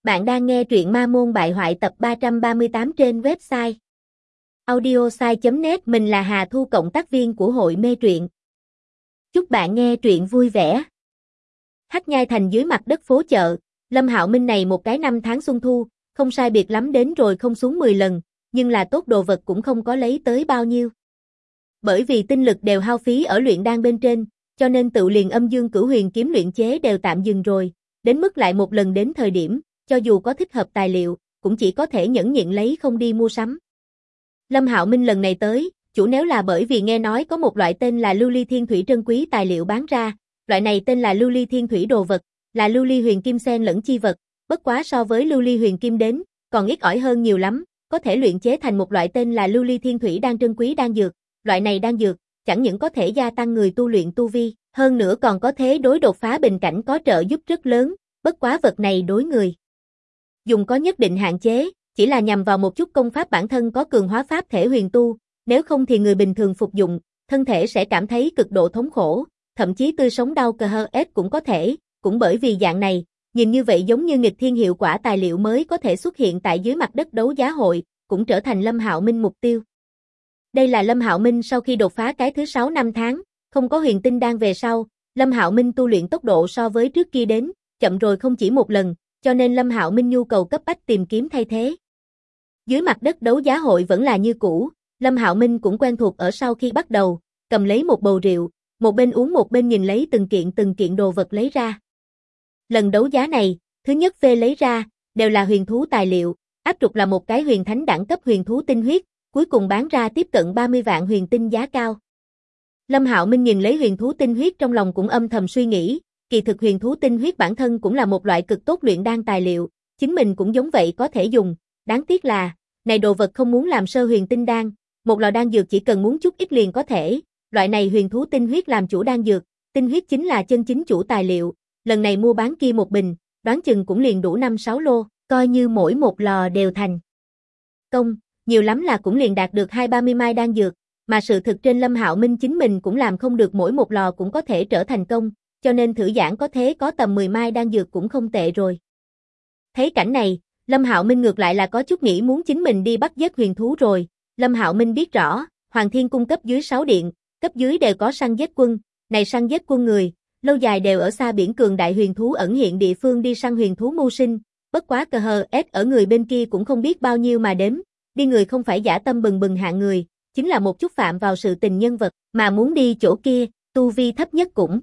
Bạn đang nghe truyện Ma Môn Bại Hoại tập 338 trên website audiosai.net. Mình là Hà Thu, cộng tác viên của hội mê truyện. Chúc bạn nghe truyện vui vẻ. Hắc Nhai Thành dưới mặt đất phố chợ, Lâm Hạo Minh này một cái năm tháng xuân thu, không sai biệt lắm đến rồi không xuống 10 lần, nhưng là tốt đồ vật cũng không có lấy tới bao nhiêu. Bởi vì tinh lực đều hao phí ở luyện đan bên trên, cho nên tự liền Âm Dương Cửu Huyền kiếm luyện chế đều tạm dừng rồi, đến mức lại một lần đến thời điểm, cho dù có thích hợp tài liệu, cũng chỉ có thể nhẫn nhịn lấy không đi mua sắm. Lâm Hạo Minh lần này tới, chủ nếu là bởi vì nghe nói có một loại tên là Lưu Ly Thiên Thủy trân quý tài liệu bán ra, loại này tên là Lưu Ly Thiên Thủy đồ vật, là Lưu Ly Huyền Kim xen lẫn chi vật, bất quá so với Lưu Ly Huyền Kim đến, còn ít ỏi hơn nhiều lắm, có thể luyện chế thành một loại tên là Lưu Ly Thiên Thủy đan trân quý đan dược, loại này đan dược, chẳng những có thể gia tăng người tu luyện tu vi, hơn nữa còn có thế đối đột phá bình cảnh có trợ giúp rất lớn, bất quá vật này đối người dùng có nhất định hạn chế, chỉ là nhằm vào một chút công pháp bản thân có cường hóa pháp thể huyền tu, nếu không thì người bình thường phục dụng, thân thể sẽ cảm thấy cực độ thống khổ, thậm chí tươi sống đau cơ hơ ết cũng có thể, cũng bởi vì dạng này, nhìn như vậy giống như nghịch thiên hiệu quả tài liệu mới có thể xuất hiện tại dưới mặt đất đấu giá hội, cũng trở thành Lâm Hạo Minh mục tiêu. Đây là Lâm Hạo Minh sau khi đột phá cái thứ 6 năm tháng, không có huyền tinh đan về sau, Lâm Hạo Minh tu luyện tốc độ so với trước kia đến, chậm rồi không chỉ một lần, cho nên Lâm Hạo Minh nhu cầu cấp bách tìm kiếm thay thế. Dưới mặt đất đấu giá hội vẫn là như cũ, Lâm Hạo Minh cũng quen thuộc ở sau khi bắt đầu, cầm lấy một bầu rượu, một bên uống một bên nhìn lấy từng kiện đồ vật lấy ra. Lần đấu giá này, thứ nhất phê lấy ra, đều là huyền thú tài liệu, áp trục là một cái huyền thánh đẳng cấp huyền thú tinh huyết, cuối cùng bán ra tiếp cận 30 vạn huyền tinh giá cao. Lâm Hạo Minh nhìn lấy huyền thú tinh huyết trong lòng cũng âm thầm suy nghĩ, kỳ thực huyền thú tinh huyết bản thân cũng là một loại cực tốt luyện đan tài liệu, chính mình cũng giống vậy có thể dùng, đáng tiếc là, này đồ vật không muốn làm sơ huyền tinh đan, một lò đan dược chỉ cần muốn chút ít liền có thể, loại này huyền thú tinh huyết làm chủ đan dược, tinh huyết chính là chân chính chủ tài liệu, lần này mua bán kia một bình, đoán chừng cũng liền đủ 5-6 lô, coi như mỗi một lò đều thành công, nhiều lắm là cũng liền đạt được 20-30 mai đan dược, mà sự thực trên Lâm Hạo Minh chính mình cũng làm không được mỗi một lò cũng có thể trở thành công, cho nên thử giảng có thế có tầm 10 mai đan dược cũng không tệ rồi. Thấy cảnh này, Lâm Hạo Minh ngược lại là có chút nghĩ muốn chính mình đi bắt giết huyền thú rồi, Lâm Hạo Minh biết rõ, Hoàng Thiên Cung cấp dưới 6 điện, cấp dưới đều có săn giết quân, này săn giết quân người, lâu dài đều ở xa biển cường đại huyền thú ẩn hiện địa phương đi săn huyền thú mưu sinh, bất quá cờ hờ ép ở người bên kia cũng không biết bao nhiêu mà đếm, đi người không phải dã tâm bừng bừng hạng người, chính là một chút phạm vào sự tình nhân vật, mà muốn đi chỗ kia, tu vi thấp nhất cũng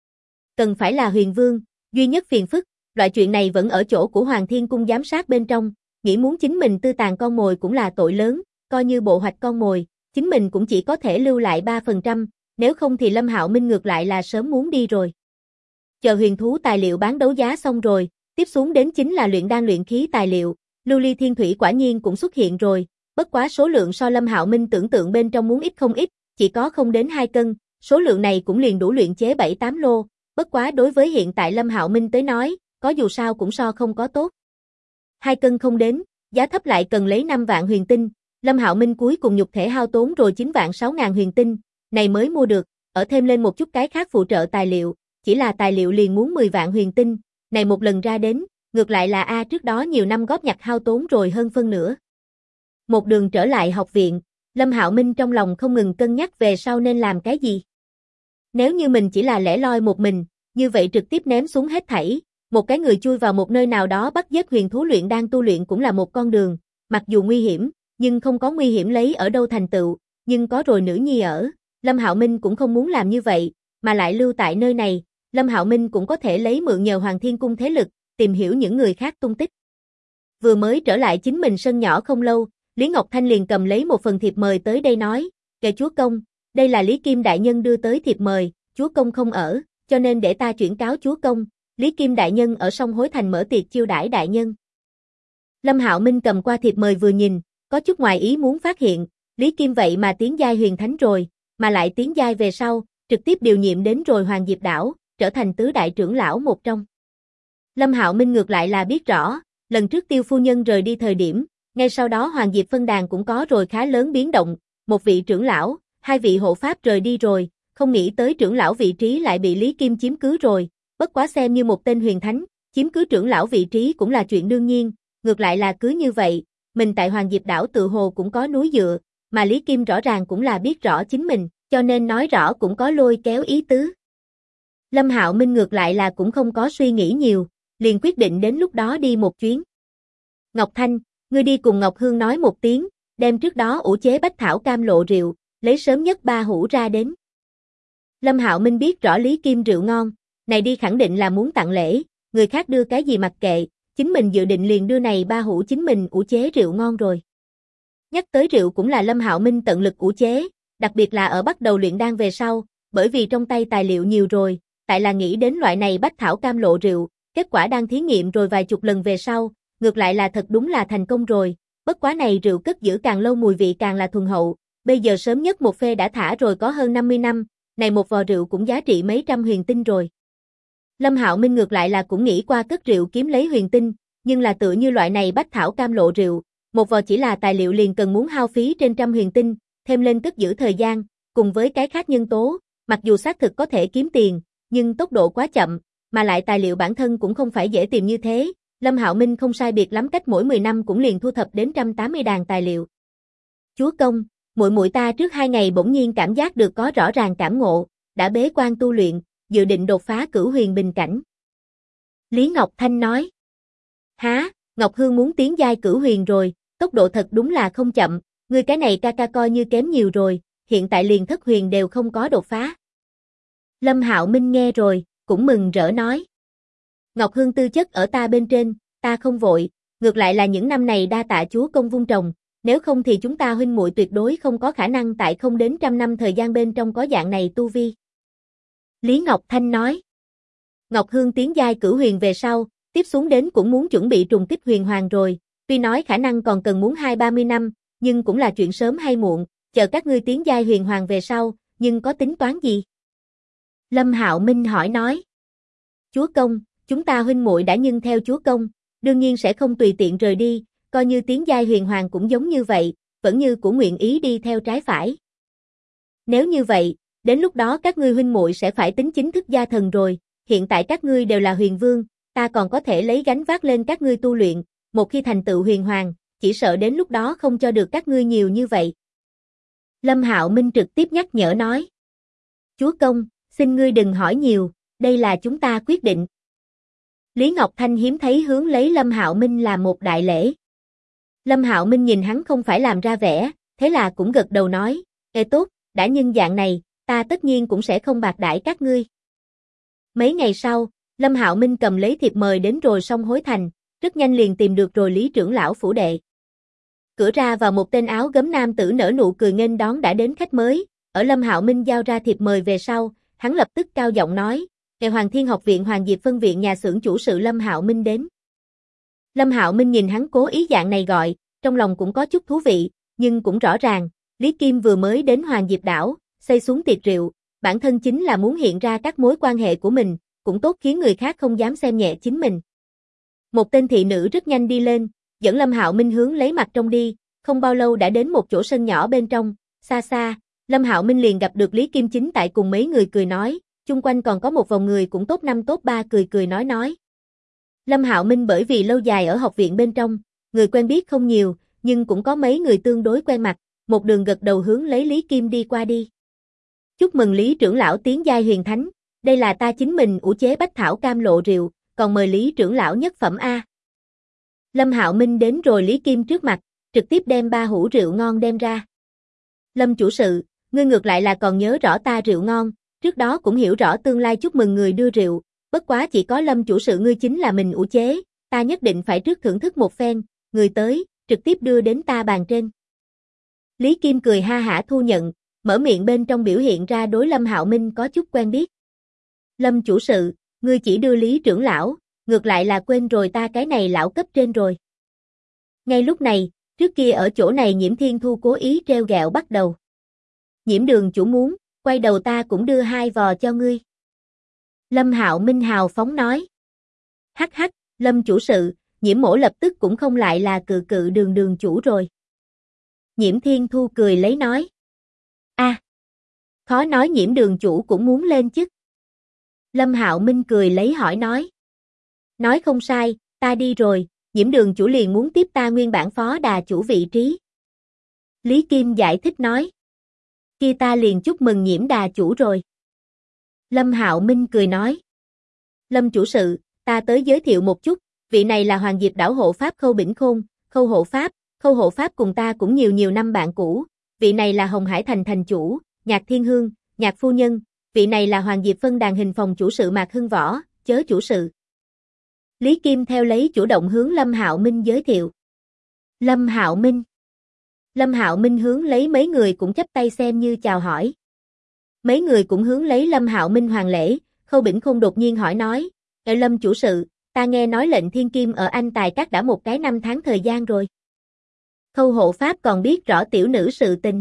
cần phải là huyền vương, duy nhất phiền phức, loại chuyện này vẫn ở chỗ của Hoàng Thiên Cung giám sát bên trong, nghĩ muốn chính mình tư tàn con mồi cũng là tội lớn, coi như bộ hoạch con mồi, chính mình cũng chỉ có thể lưu lại 3%, nếu không thì Lâm Hạo Minh ngược lại là sớm muốn đi rồi. Chờ huyền thú tài liệu bán đấu giá xong rồi, tiếp xuống đến chính là luyện đan luyện khí tài liệu, Lưu Ly Thiên Thủy quả nhiên cũng xuất hiện rồi, bất quá số lượng so Lâm Hạo Minh tưởng tượng bên trong muốn ít không ít, chỉ có không đến 2 cân, số lượng này cũng liền đủ luyện chế 7-8 lô, bất quá đối với hiện tại Lâm Hạo Minh tới nói, có dù sao cũng so không có tốt. 2 cân không đến, giá thấp lại cần lấy 5 vạn huyền tinh, Lâm Hạo Minh cuối cùng nhục thể hao tốn rồi 9 vạn 6 ngàn huyền tinh, này mới mua được, ở thêm lên một chút cái khác phụ trợ tài liệu, chỉ là tài liệu liền muốn 10 vạn huyền tinh, này một lần ra đến, ngược lại là trước đó nhiều năm góp nhặt hao tốn rồi hơn phân nửa. Một đường trở lại học viện, Lâm Hạo Minh trong lòng không ngừng cân nhắc về sau nên làm cái gì. Nếu như mình chỉ là lẻ loi một mình, như vậy trực tiếp ném xuống hết thảy, một cái người chui vào một nơi nào đó bắt giết huyền thú luyện đan tu luyện cũng là một con đường, mặc dù nguy hiểm, nhưng không có nguy hiểm lấy ở đâu thành tựu, nhưng có rồi nữ nhi ở, Lâm Hạo Minh cũng không muốn làm như vậy, mà lại lưu tại nơi này, Lâm Hạo Minh cũng có thể lấy mượn nhờ Hoàng Thiên Cung thế lực, tìm hiểu những người khác tung tích. Vừa mới trở lại chính mình sân nhỏ không lâu, Lý Ngọc Thanh liền cầm lấy một phần thiệp mời tới đây nói, kệ chúa công, đây là Lý Kim Đại Nhân đưa tới thiệp mời, chúa công không ở, cho nên để ta chuyển cáo chúa công, Lý Kim Đại Nhân ở Sông Hối Thành mở tiệc chiêu đãi đại nhân. Lâm Hạo Minh cầm qua thiệp mời vừa nhìn, có chút ngoài ý muốn phát hiện, Lý Kim vậy mà tiến giai huyền thánh rồi, mà lại tiến giai về sau, trực tiếp điều nhiệm đến rồi Hoàng Diệp Đảo, trở thành tứ đại trưởng lão một trong. Lâm Hạo Minh ngược lại là biết rõ, lần trước Tiêu phu nhân rời đi thời điểm, ngay sau đó Hoàng Diệp phân đàn cũng có rồi khá lớn biến động, một vị trưởng lão, 2 vị hộ pháp rời đi rồi, không nghĩ tới trưởng lão vị trí lại bị Lý Kim chiếm cứ rồi, bất quá xem như một tên huyền thánh, chiếm cứ trưởng lão vị trí cũng là chuyện đương nhiên, ngược lại là cứ như vậy, mình tại Hoàng Diệp đảo tự hồ cũng có núi dựa, mà Lý Kim rõ ràng cũng là biết rõ chính mình, cho nên nói rõ cũng có lôi kéo ý tứ. Lâm Hạo Minh ngược lại là cũng không có suy nghĩ nhiều, liền quyết định đến lúc đó đi một chuyến. Ngọc Thanh, ngươi đi cùng Ngọc Hương nói một tiếng, đem trước đó ủ chế bách thảo cam lộ rượu, lấy sớm nhất 3 hũ ra đến. Lâm Hạo Minh biết rõ Lý Kim rượu ngon, này đi khẳng định là muốn tặng lễ, người khác đưa cái gì mặc kệ, chính mình dự định liền đưa này 3 hũ chính mình ủ chế rượu ngon rồi. Nhắc tới rượu cũng là Lâm Hạo Minh tận lực ủ chế, đặc biệt là ở bắt đầu luyện đan về sau, bởi vì trong tay tài liệu nhiều rồi, tại là nghĩ đến loại này bách thảo cam lộ rượu, kết quả đang thí nghiệm rồi vài chục lần về sau, ngược lại là thật đúng là thành công rồi, bất quá này rượu cất giữ càng lâu mùi vị càng là thuần hậu, bây giờ sớm nhất một phê đã thả rồi có hơn 50 năm, này một vò rượu cũng giá trị mấy trăm huyền tinh rồi. Lâm Hạo Minh ngược lại là cũng nghĩ qua cất rượu kiếm lấy huyền tinh, nhưng là tựa như loại này bách thảo cam lộ rượu, một vò chỉ là tài liệu liền cần muốn hao phí trên trăm huyền tinh, thêm lên cất giữ thời gian, cùng với cái khác nhân tố, mặc dù xác thực có thể kiếm tiền, nhưng tốc độ quá chậm, mà lại tài liệu bản thân cũng không phải dễ tìm như thế. Lâm Hạo Minh không sai biệt lắm cách mỗi 10 năm cũng liền thu thập đến 180 đàn tài liệu. Chúa công, muội muội ta trước 2 ngày bỗng nhiên cảm giác được có rõ ràng cảm ngộ, đã bế quan tu luyện, dự định đột phá cửu huyền bình cảnh. Lý Ngọc Thanh nói. Há, Ngọc Hương muốn tiến giai cửu huyền rồi, tốc độ thật đúng là không chậm, ngươi cái này ca ca coi như kém nhiều rồi, hiện tại liền thất huyền đều không có đột phá. Lâm Hạo Minh nghe rồi, cũng mừng rỡ nói. Ngọc Hương tư chất ở ta bên trên, ta không vội, ngược lại là những năm này đa tạ chúa công vun trồng, nếu không thì chúng ta huynh muội tuyệt đối không có khả năng tại không đến 100 năm thời gian bên trong có dạng này tu vi. Lý Ngọc Thanh nói. Ngọc Hương tiến giai cửu huyền về sau, tiếp xuống đến cũng muốn chuẩn bị trùng kích huyền hoàng rồi, tuy nói khả năng còn cần muốn 20-30 năm, nhưng cũng là chuyện sớm hay muộn, chờ các ngươi tiến giai huyền hoàng về sau, nhưng có tính toán gì? Lâm Hạo Minh hỏi nói. Chúa công, chúng ta huynh muội đã nhưng theo chúa công, đương nhiên sẽ không tùy tiện rời đi, coi như tiến giai huyền hoàng cũng giống như vậy, vẫn như của nguyện ý đi theo trái phải. Nếu như vậy, đến lúc đó các ngươi huynh muội sẽ phải tính chính thức gia thần rồi, hiện tại các ngươi đều là huyền vương, ta còn có thể lấy gánh vác lên các ngươi tu luyện, một khi thành tựu huyền hoàng, chỉ sợ đến lúc đó không cho được các ngươi nhiều như vậy. Lâm Hạo Minh trực tiếp nhắc nhở nói. Chúa công, xin ngươi đừng hỏi nhiều, đây là chúng ta quyết định. Lý Ngọc Thanh hiếm thấy hướng lấy Lâm Hạo Minh làm một đại lễ. Lâm Hạo Minh nhìn hắn không phải làm ra vẻ, thế là cũng gật đầu nói, ê tốt, đã nhân dạng này, ta tất nhiên cũng sẽ không bạc đãi các ngươi. Mấy ngày sau, Lâm Hạo Minh cầm lấy thiệp mời đến rồi xong hối thành, rất nhanh liền tìm được rồi Lý trưởng lão phủ đệ. Cửa ra vào một tên áo gấm nam tử nở nụ cười nghênh đón đã đến khách mới, ở Lâm Hạo Minh giao ra thiệp mời về sau, hắn lập tức cao giọng nói, ngày Hoàng Thiên Học viện Hoàng Diệp phân viện nhà xưởng chủ sự Lâm Hạo Minh đến. Lâm Hạo Minh nhìn hắn cố ý dạng này gọi, trong lòng cũng có chút thú vị, nhưng cũng rõ ràng, Lý Kim vừa mới đến Hoàng Diệp đảo, xây xuống tiệc rượu, bản thân chính là muốn hiện ra các mối quan hệ của mình, cũng tốt khiến người khác không dám xem nhẹ chính mình. Một tên thị nữ rất nhanh đi lên, dẫn Lâm Hạo Minh hướng lấy mặt trong đi, không bao lâu đã đến một chỗ sân nhỏ bên trong, xa xa, Lâm Hạo Minh liền gặp được Lý Kim chính tại cùng mấy người cười nói, chung quanh còn có một vòng người cũng top 5 top 3 cười cười nói. Lâm Hạo Minh bởi vì lâu dài ở học viện bên trong, người quen biết không nhiều, nhưng cũng có mấy người tương đối quen mặt, một đường gật đầu hướng lấy Lý Kim đi qua đi. Chúc mừng Lý trưởng lão tiến giai huyền thánh, đây là ta chính mình ủ chế bách thảo cam lộ rượu, còn mời Lý trưởng lão nhất phẩm A. Lâm Hạo Minh đến rồi Lý Kim trước mặt, trực tiếp đem 3 hũ rượu ngon đem ra. Lâm chủ sự, ngươi ngược lại là còn nhớ rõ ta rượu ngon, trước đó cũng hiểu rõ tương lai chúc mừng người đưa rượu, bất quá chỉ có Lâm chủ sự ngươi chính là mình ủ chế, ta nhất định phải trước thưởng thức một phen, người tới, trực tiếp đưa đến ta bàn trên. Lý Kim cười ha hả thu nhận, mở miệng bên trong biểu hiện ra đối Lâm Hạo Minh có chút quen biết. Lâm chủ sự, ngươi chỉ đưa Lý trưởng lão, ngược lại là quên rồi ta cái này lão cấp trên rồi. Ngay lúc này, trước kia ở chỗ này Nhiễm Thiên Thu cố ý treo gẹo bắt đầu. Nhiễm đường chủ muốn, quay đầu ta cũng đưa 2 vò cho ngươi. Lâm Hạo Minh hào phóng nói. Hắc hắc, Lâm chủ sự, Nhiễm mỗ lập tức cũng không lại là cự đường chủ rồi. Nhiễm Thiên Thu cười lấy nói. Khó nói Nhiễm đường chủ cũng muốn lên chức. Lâm Hạo Minh cười lấy hỏi nói. Nói không sai, ta đi rồi, Nhiễm Đường chủ liền muốn tiếp ta nguyên bản phó đà chủ vị trí. Lý Kim giải thích nói. Kia ta liền chúc mừng Nhiễm đà chủ rồi. Lâm Hạo Minh cười nói. Lâm chủ sự, ta tới giới thiệu một chút, vị này là Hoàng Diệp đảo hộ pháp Khâu Bỉnh Khôn, Khâu hộ pháp cùng ta cũng nhiều năm bạn cũ, vị này là Hồng Hải Thành thành chủ, Nhạc Thiên Hương, Nhạc phu nhân, vị này là Hoàng Diệp phân đàn hình phòng chủ sự Mạc Hưng Võ, chớ chủ sự. Lý Kim theo lấy chủ động hướng Lâm Hạo Minh giới thiệu. Lâm Hạo Minh hướng lấy mấy người cũng chắp tay xem như chào hỏi. Mấy người cũng hướng lấy Lâm Hạo Minh hoàn lễ, Khâu Bỉnh Khôn đột nhiên hỏi nói, Lâm chủ sự, ta nghe nói lệnh Thiên Kim ở Anh Tài Các đã một cái 5 tháng thời gian rồi. Khâu hộ pháp còn biết rõ tiểu nữ sự tình.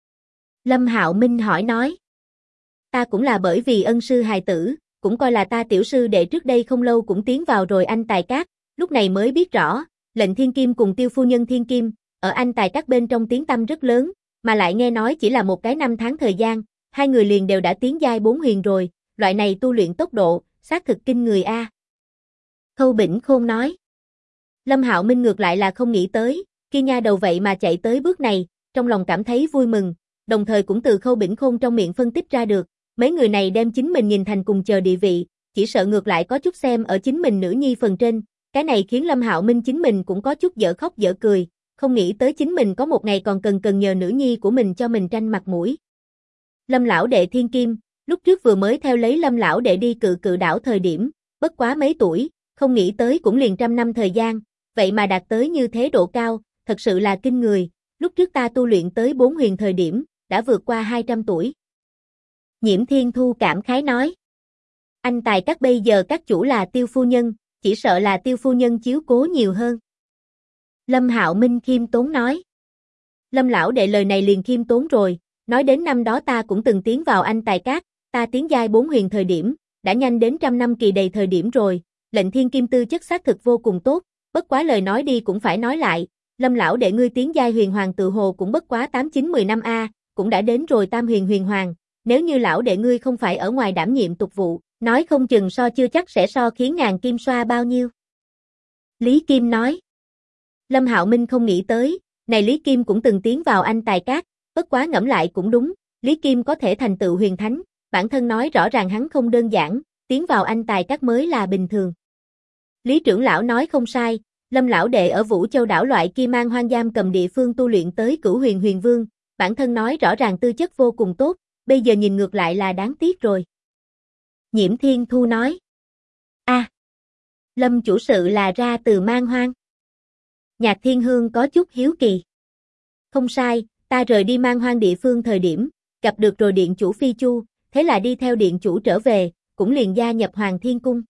Lâm Hạo Minh hỏi nói. Ta cũng là bởi vì ân sư hài tử, cũng coi là ta tiểu sư đệ trước đây không lâu cũng tiến vào rồi Anh Tài Các, lúc này mới biết rõ, lệnh Thiên Kim cùng tiêu phu nhân Thiên Kim, ở Anh Tài Các bên trong tiếng tăm rất lớn, mà lại nghe nói chỉ là một cái 5 tháng thời gian, hai người liền đều đã tiến giai 4 huyền rồi, loại này tu luyện tốc độ, xác thực kinh người a. Khâu Bỉnh Khôn nói. Lâm Hạo Minh ngược lại là không nghĩ tới, kia nha đầu vậy mà chạy tới bước này, trong lòng cảm thấy vui mừng, đồng thời cũng từ Khâu Bỉnh Khôn trong miệng phân tích ra được, mấy người này đem chính mình nhìn thành cùng chờ địa vị, chỉ sợ ngược lại có chút xem ở chính mình nữ nhi phần trên, cái này khiến Lâm Hạo Minh chính mình cũng có chút dở khóc dở cười, không nghĩ tới chính mình có một ngày còn cần nhờ nữ nhi của mình cho mình tranh mặt mũi. Lâm lão đệ Thiên Kim, lúc trước vừa mới theo lấy Lâm lão đệ đi cự đảo thời điểm, bất quá mấy tuổi, không nghĩ tới cũng liền 100 năm thời gian, vậy mà đạt tới như thế độ cao, thật sự là kinh người, lúc trước ta tu luyện tới 4 huyền thời điểm, đã vượt qua 200 tuổi. Nhiễm Thiên Thu cảm khái nói. Anh Tài Các bây giờ các chủ là tiêu phu nhân, chỉ sợ là tiêu phu nhân chiếu cố nhiều hơn. Lâm Hạo Minh khiêm tốn nói. Lâm lão đệ lời này liền khiêm tốn rồi, nói đến năm đó ta cũng từng tiến vào Anh Tài Các, ta tiến giai 4 huyền thời điểm, đã nhanh đến 100 năm kỳ đầy thời điểm rồi, lệnh Thiên Kim tư chất xác thực vô cùng tốt, bất quá lời nói đi cũng phải nói lại, Lâm lão đệ ngươi tiến giai huyền hoàng tự hồ cũng bất quá 8-9-10 năm a, cũng đã đến rồi tam huyền hoàng, nếu như lão đệ ngươi không phải ở ngoài đảm nhiệm tục vụ, nói không chừng chưa chắc sẽ khiến ngàn kim xoa bao nhiêu. Lý Kim nói. Lâm Hạo Minh không nghĩ tới, này Lý Kim cũng từng tiến vào Anh Tài Các, bất quá ngẫm lại cũng đúng, Lý Kim có thể thành tựu huyền thánh, bản thân nói rõ ràng hắn không đơn giản, tiến vào Anh Tài Các mới là bình thường. Lý trưởng lão nói không sai, Lâm lão đệ ở Vũ Châu đảo loại kia mang hoang giam cầm địa phương tu luyện tới cửu huyền vương, bản thân nói rõ ràng tư chất vô cùng tốt, bây giờ nhìn ngược lại là đáng tiếc rồi. Nhiễm Thiên Thu nói. Lâm chủ sự là ra từ mang hoang. Nhạc Thiên Hương có chút hiếu kỳ. Không sai, ta rời đi mang hoang địa phương thời điểm, gặp được rồi điện chủ Phi Chu, thế là đi theo điện chủ trở về, cũng liền gia nhập Hoàng Thiên Cung.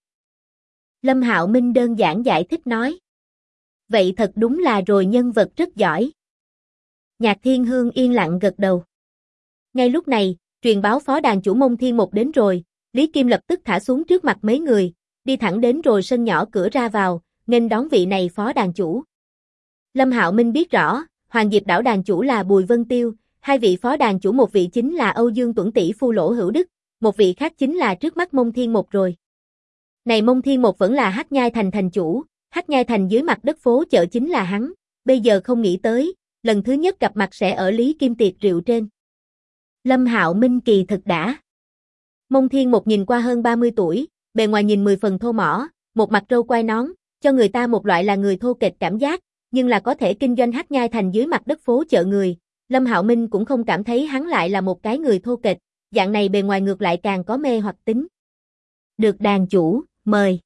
Lâm Hạo Minh đơn giản giải thích nói. Vậy thật đúng là rồi nhân vật rất giỏi. Nhạc Thiên Hương yên lặng gật đầu. Ngay lúc này, truyền báo phó đàn chủ Mông Thiên Một đến rồi, Lý Kim lập tức thả xuống trước mặt mấy người, đi thẳng đến rồi sân nhỏ cửa ra vào, nghênh đón vị này phó đàn chủ. Lâm Hạo Minh biết rõ, Hoàng Diệp đảo đàn chủ là Bùi Vân Tiêu, hai vị phó đàn chủ một vị chính là Âu Dương Tuẩn tỷ phu Lỗ Hữu Đức, một vị khác chính là trước mắt Mông Thiên Một rồi. Này Mông Thiên Một vẫn là Hắc Nhai Thành thành chủ, Hắc Nhai Thành dưới mặt đất phố chợ chính là hắn, bây giờ không nghĩ tới, lần thứ nhất gặp mặt sẽ ở Lý Kim tiệc rượu trên. Lâm Hạo Minh kỳ thực đã. Mông Thiên Một nhìn qua hơn 30 tuổi, bề ngoài nhìn 10 phần thô mỏ, một mặt râu quai nón, cho người ta một loại là người thô kệch cảm giác, nhưng là có thể kinh doanh Hắc Nhai Thành dưới mặt đất phố chợ người. Lâm Hạo Minh cũng không cảm thấy hắn lại là một cái người thô kệch, dạng này bề ngoài ngược lại càng có mê hoặc tính. Được đàn chủ, mời.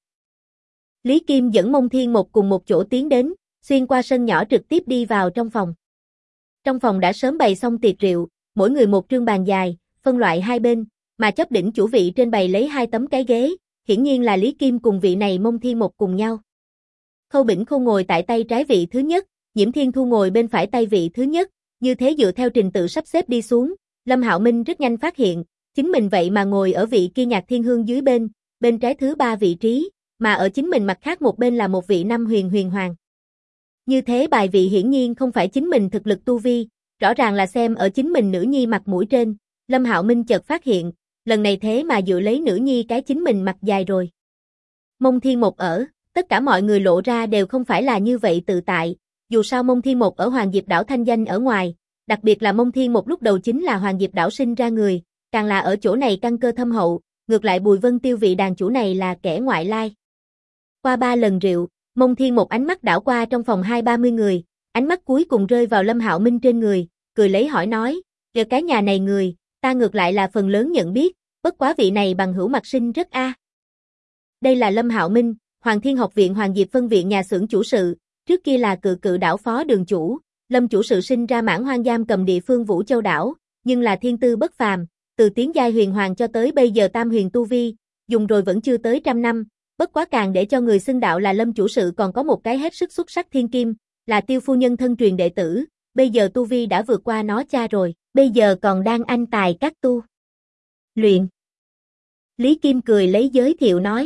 Lý Kim dẫn Mông Thiên Một cùng một chỗ tiến đến, xuyên qua sân nhỏ trực tiếp đi vào trong phòng. Trong phòng đã sớm bày xong tiệc rượu, mỗi người một trương bàn dài, phân loại hai bên, mà chấp đỉnh chủ vị trên bày lấy 2 tấm cái ghế, hiển nhiên là Lý Kim cùng vị này Mông Thiên Một cùng nhau. Khâu Bỉnh Khôn ngồi tại tay trái vị thứ nhất, Nhiễm Thiên Thu ngồi bên phải tay vị thứ nhất, như thế dựa theo trình tự sắp xếp đi xuống, Lâm Hạo Minh rất nhanh phát hiện, chính mình vậy mà ngồi ở vị kia Nhạc Thiên Hương dưới bên trái thứ 3 vị trí, mà ở chính mình mặt khác một bên là một vị 5 huyền hoàng. Như thế bài vị hiển nhiên không phải chính mình thực lực tu vi, rõ ràng là xem ở chính mình nữ nhi mặt mũi trên, Lâm Hạo Minh chợt phát hiện, lần này thế mà dựa lấy nữ nhi cái chính mình mặt dài rồi. Mông Thiên Một ở, Tất cả mọi người lộ ra đều không phải là như vậy tự tại, dù sao Mông Thiên Một ở Hoàng Diệp Đảo thanh danh ở ngoài, đặc biệt là Mông Thiên Một lúc đầu chính là Hoàng Diệp Đảo sinh ra người, càng là ở chỗ này căn cơ thâm hậu, ngược lại Bùi Vân Tiêu vị đàn chủ này là kẻ ngoại lai. Qua 3 lần rượu, Mông Thiên Một ánh mắt đảo qua trong phòng 20-30 người, ánh mắt cuối cùng rơi vào Lâm Hạo Minh trên người, cười lấy hỏi nói, "Giờ cái nhà này người, ta ngược lại là phần lớn nhận biết, bất quá vị này bằng hữu mặt sinh rất a." Đây là Lâm Hạo Minh, Hoàng Thiên Học viện Hoàng Diệp phân viện nhà xưởng chủ sự, trước kia là Cự Cự đảo phó đường chủ, Lâm chủ sự sinh ra Mãn Hoang giam cầm địa phương Vũ Châu đảo, nhưng là thiên tư bất phàm, từ tiến giai huyền hoàng cho tới bây giờ tam huyền tu vi, dùng rồi vẫn chưa tới 100 năm, bất quá càng để cho người xưng đạo là Lâm chủ sự còn có một cái hết sức xuất sắc thiên kim, là Tiêu phu nhân thân truyền đệ tử, bây giờ tu vi đã vượt qua nó cha rồi, bây giờ còn đang anh tài các tu luyện. Lý Kim cười lấy giới thiệu nói,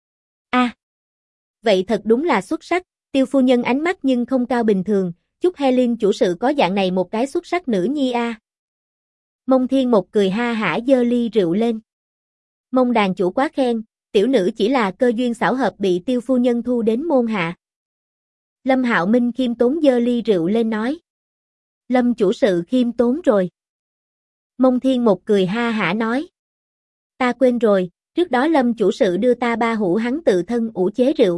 vậy thật đúng là xuất sắc, Tiêu phu nhân ánh mắt nhưng không cao bình thường, chúc Helen chủ sự có dạng này một cái xuất sắc nữ nhi a. Mông Thiên Một cười ha hả giơ ly rượu lên. Mông đàn chủ quá khen, tiểu nữ chỉ là cơ duyên xảo hợp bị Tiêu phu nhân thu đến môn hạ. Lâm Hạo Minh khiêm tốn giơ ly rượu lên nói. Lâm chủ sự khiêm tốn rồi. Mông Thiên Một cười ha hả nói. Ta quên rồi, trước đó Lâm chủ sự đưa ta 3 hũ hắn tự thân ủ chế rượu.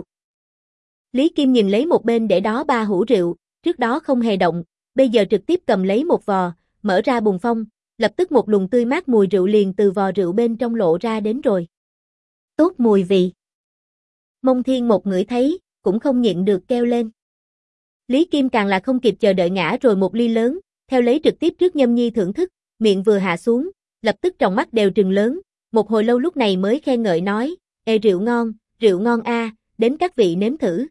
Lý Kim nhìn lấy một bên để đó 3 hũ rượu, trước đó không hề động, bây giờ trực tiếp cầm lấy một vò, mở ra bùng phong, lập tức một luồng tươi mát mùi rượu liền từ vò rượu bên trong lộ ra đến rồi. Tốt mùi vị. Mông Thiên Một ngửi thấy, cũng không nhịn được kêu lên. Lý Kim càng là không kịp chờ đợi ngã rồi một ly lớn, theo lấy trực tiếp trước Nhâm Nhi thưởng thức, miệng vừa hạ xuống, lập tức tròng mắt đều trừng lớn, một hồi lâu lúc này mới khen ngợi nói, ê rượu ngon a, đến các vị nếm thử.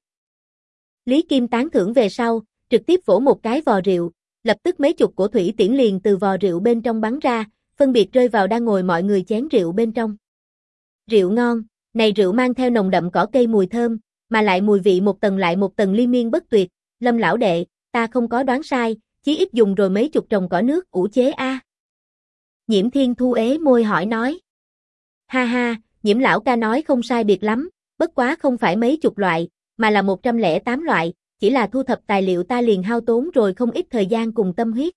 Lý Kim tán thưởng về sau, trực tiếp vỗ một cái vò rượu, lập tức mấy chục cổ thủy tiễn liền từ vò rượu bên trong bắn ra, phân biệt rơi vào đang ngồi mọi người chén rượu bên trong. Rượu ngon, này rượu mang theo nồng đậm cỏ cây mùi thơm, mà lại mùi vị một tầng lại một tầng liên miên bất tuyệt, Lâm lão đệ, ta không có đoán sai, chí ít dùng rồi mấy chục trồng cỏ nước ủ chế a. Nhiễm Thiên Thu ế môi hỏi nói. Ha ha, Nhiễm lão ca nói không sai biệt lắm, bất quá không phải mấy chục loại, mà là 108 loại, chỉ là thu thập tài liệu ta liền hao tốn rồi không ít thời gian cùng tâm huyết.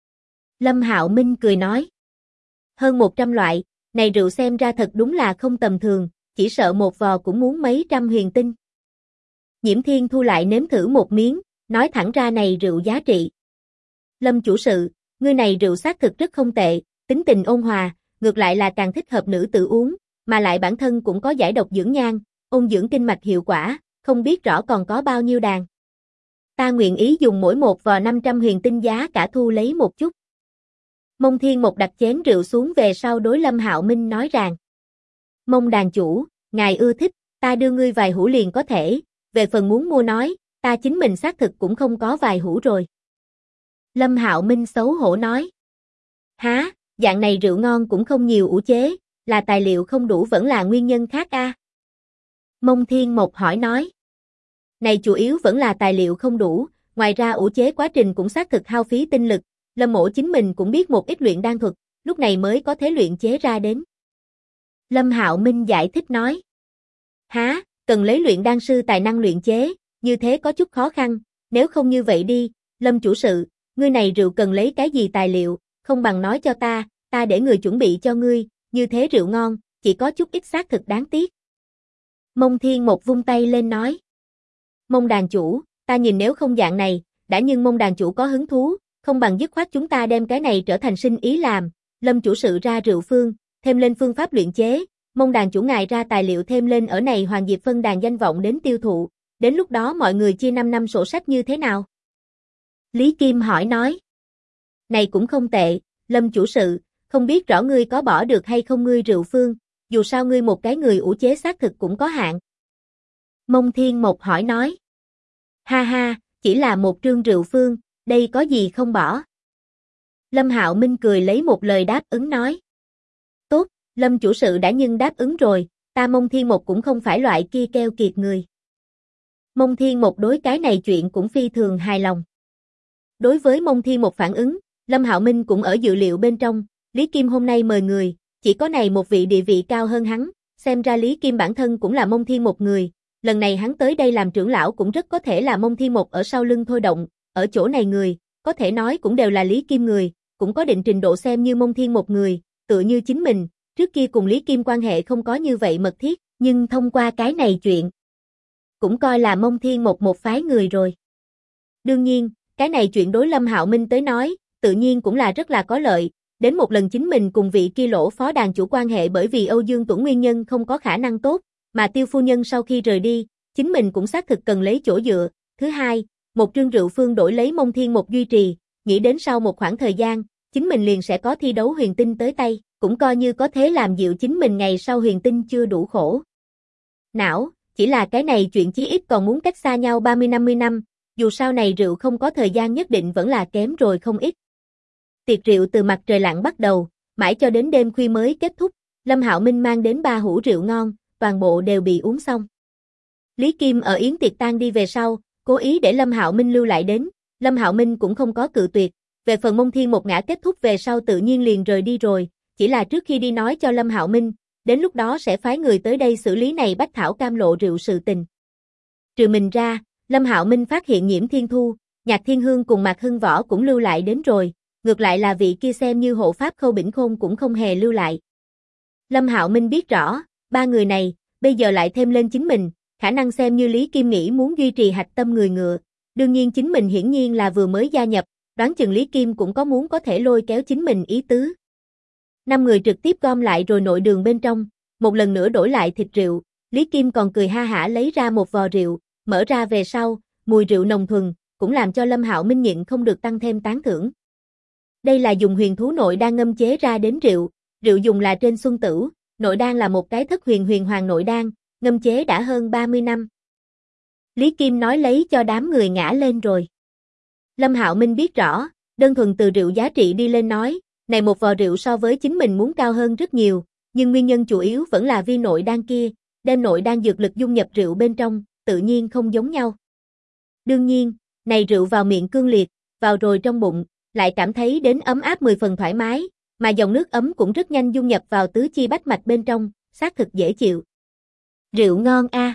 Lâm Hạo Minh cười nói. Hơn 100 loại, này rượu xem ra thật đúng là không tầm thường, chỉ sợ một vò cũng muốn mấy trăm huyền tinh. Nhiễm Thiên Thu lại nếm thử một miếng, nói thẳng ra này rượu giá trị. Lâm chủ sự, ngươi này rượu xác thực rất không tệ, tính tình ôn hòa, ngược lại là càng thích hợp nữ tử uống, mà lại bản thân cũng có giải độc dưỡng nhan, ôn dưỡng kinh mạch hiệu quả, không biết rõ còn có bao nhiêu đàn. Ta nguyện ý dùng mỗi một vò 500 huyền tinh giá cả thu lấy một chút. Mông Thiên Một đặt chén rượu xuống về sau đối Lâm Hạo Minh nói rằng. Mông đàn chủ, ngài ưa thích, ta đưa ngươi vài hũ liền có thể, về phần muốn mua nói, ta chính mình xác thực cũng không có vài hũ rồi. Lâm Hạo Minh xấu hổ nói. Há, dạng này rượu ngon cũng không nhiều ủ chế, là tài liệu không đủ vẫn là nguyên nhân khác a? Mông Thiên Một hỏi nói. Này chủ yếu vẫn là tài liệu không đủ, ngoài ra ủ chế quá trình cũng xác thực hao phí tinh lực, Lâm mỗ chính mình cũng biết một ít luyện đan thuật, lúc này mới có thể luyện chế ra đến. Lâm Hạo Minh giải thích nói. Há, cần lấy luyện đan sư tài năng luyện chế, như thế có chút khó khăn, nếu không như vậy đi, Lâm chủ sự, ngươi này rượu cần lấy cái gì tài liệu, không bằng nói cho ta để người chuẩn bị cho ngươi, như thế rượu ngon, chỉ có chút ít xác thực đáng tiếc. Mông Thiên Một vung tay lên nói. Mông đàn chủ, ta nhìn nếu không dạng này, đã nhưng Mông đàn chủ có hứng thú, không bằng dứt khoát chúng ta đem cái này trở thành sinh ý làm, Lâm chủ sự ra rượu phương, thêm lên phương pháp luyện chế, Mông đàn chủ ngài ra tài liệu thêm lên ở này Hoàng Diệp phân đàn danh vọng đến tiêu thụ, đến lúc đó mọi người chia 5 năm sổ sách như thế nào? Lý Kim hỏi nói. Này cũng không tệ, Lâm chủ sự, không biết rõ ngươi có bỏ được hay không ngươi rượu phương, dù sao ngươi một cái người ủ chế xác thực cũng có hạn. Mông Thiên Một hỏi nói. Ha ha, chỉ là một trương rượu phương, đây có gì không bỏ. Lâm Hạo Minh cười lấy một lời đáp ứng nói. Tốt, Lâm chủ sự đã nhưng đáp ứng rồi, ta Mông Thiên Một cũng không phải loại kia keo kiệt người. Mông Thiên Một đối cái này chuyện cũng phi thường hài lòng. Đối với Mông Thiên Một phản ứng, Lâm Hạo Minh cũng ở dự liệu bên trong, Lý Kim hôm nay mời người, chỉ có này một vị địa vị cao hơn hắn, xem ra Lý Kim bản thân cũng là Mông Thiên Một người, lần này hắn tới đây làm trưởng lão cũng rất có thể là Mông Thiên Một ở sau lưng thôi động, ở chỗ này người, có thể nói cũng đều là Lý Kim người, cũng có định trình độ xem như Mông Thiên Một người, tựa như chính mình, trước kia cùng Lý Kim quan hệ không có như vậy mật thiết, nhưng thông qua cái này chuyện, cũng coi là Mông Thiên một phái người rồi. Đương nhiên, cái này chuyện đối Lâm Hạo Minh tới nói, tự nhiên cũng là rất là có lợi, đến một lần chính mình cùng vị kia Lỗ phó đàn chủ quan hệ bởi vì Âu Dương Tuẩn nguyên nhân không có khả năng tốt, mà Tiêu phu nhân sau khi rời đi, chính mình cũng xác thực cần lấy chỗ dựa. Thứ hai, một trương rượu phương đổi lấy Mông Thiên một duy trì, nghĩ đến sau một khoảng thời gian, chính mình liền sẽ có thi đấu huyền tinh tới tay, cũng coi như có thế làm dịu chính mình ngày sau huyền tinh chưa đủ khổ. Não, chỉ là cái này chuyện chí ít còn muốn cách xa nhau 30-50 năm, dù sau này rượu không có thời gian nhất định vẫn là kém rồi không ít. Tiệc rượu từ mặt trời lặn bắt đầu, mãi cho đến đêm khuya mới kết thúc, Lâm Hạo Minh mang đến 3 hũ rượu ngon, toàn bộ đều bị uống xong. Lý Kim ở yến tiệc tan đi về sau, cố ý để Lâm Hạo Minh lưu lại đến, Lâm Hạo Minh cũng không có cự tuyệt, về phần Mông Thiên một ngã kết thúc về sau tự nhiên liền rời đi rồi, chỉ là trước khi đi nói cho Lâm Hạo Minh, đến lúc đó sẽ phái người tới đây xử lý này bách thảo cam lộ rượu sự tình. Trừ mình ra, Lâm Hạo Minh phát hiện Nhiễm Thiên Thu, Nhạc Thiên Hương cùng Mạc Hưng Võ cũng lưu lại đến rồi, ngược lại là vị kia xem như hộ pháp Khâu Bỉnh Khôn cũng không hề lưu lại. Lâm Hạo Minh biết rõ, 3 người này, bây giờ lại thêm lên chính mình, khả năng xem như Lý Kim nghĩ muốn duy trì hạch tâm người ngựa, đương nhiên chính mình hiển nhiên là vừa mới gia nhập, đoán chừng Lý Kim cũng có muốn có thể lôi kéo chính mình ý tứ. 5 người trực tiếp gom lại rồi nội đường bên trong, một lần nữa đổi lại thịt rượu, Lý Kim còn cười ha hả lấy ra một vò rượu, mở ra về sau, mùi rượu nồng thuần, cũng làm cho Lâm Hạo Minh nhịn không được tăng thêm tán thưởng. Đây là dùng huyền thú nội đan ngâm chế ra đến rượu, rượu dùng là trên xuân tửu, nội đan là một cái thất huyền huyền hoàng nội đan, ngâm chế đã hơn 30 năm. Lý Kim nói lấy cho đám người ngã lên rồi. Lâm Hạo Minh biết rõ, đơn thuần từ rượu giá trị đi lên nói, này một vò rượu so với chính mình muốn cao hơn rất nhiều, nhưng nguyên nhân chủ yếu vẫn là viên nội đan kia, đem nội đan dược lực dung nhập rượu bên trong, tự nhiên không giống nhau. Đương nhiên, này rượu vào miệng cương liệt, vào rồi trong bụng, lại cảm thấy đến ấm áp 10 phần thoải mái, mà dòng nước ấm cũng rất nhanh dung nhập vào tứ chi bách mạch bên trong, xác thực dễ chịu. Rượu ngon a.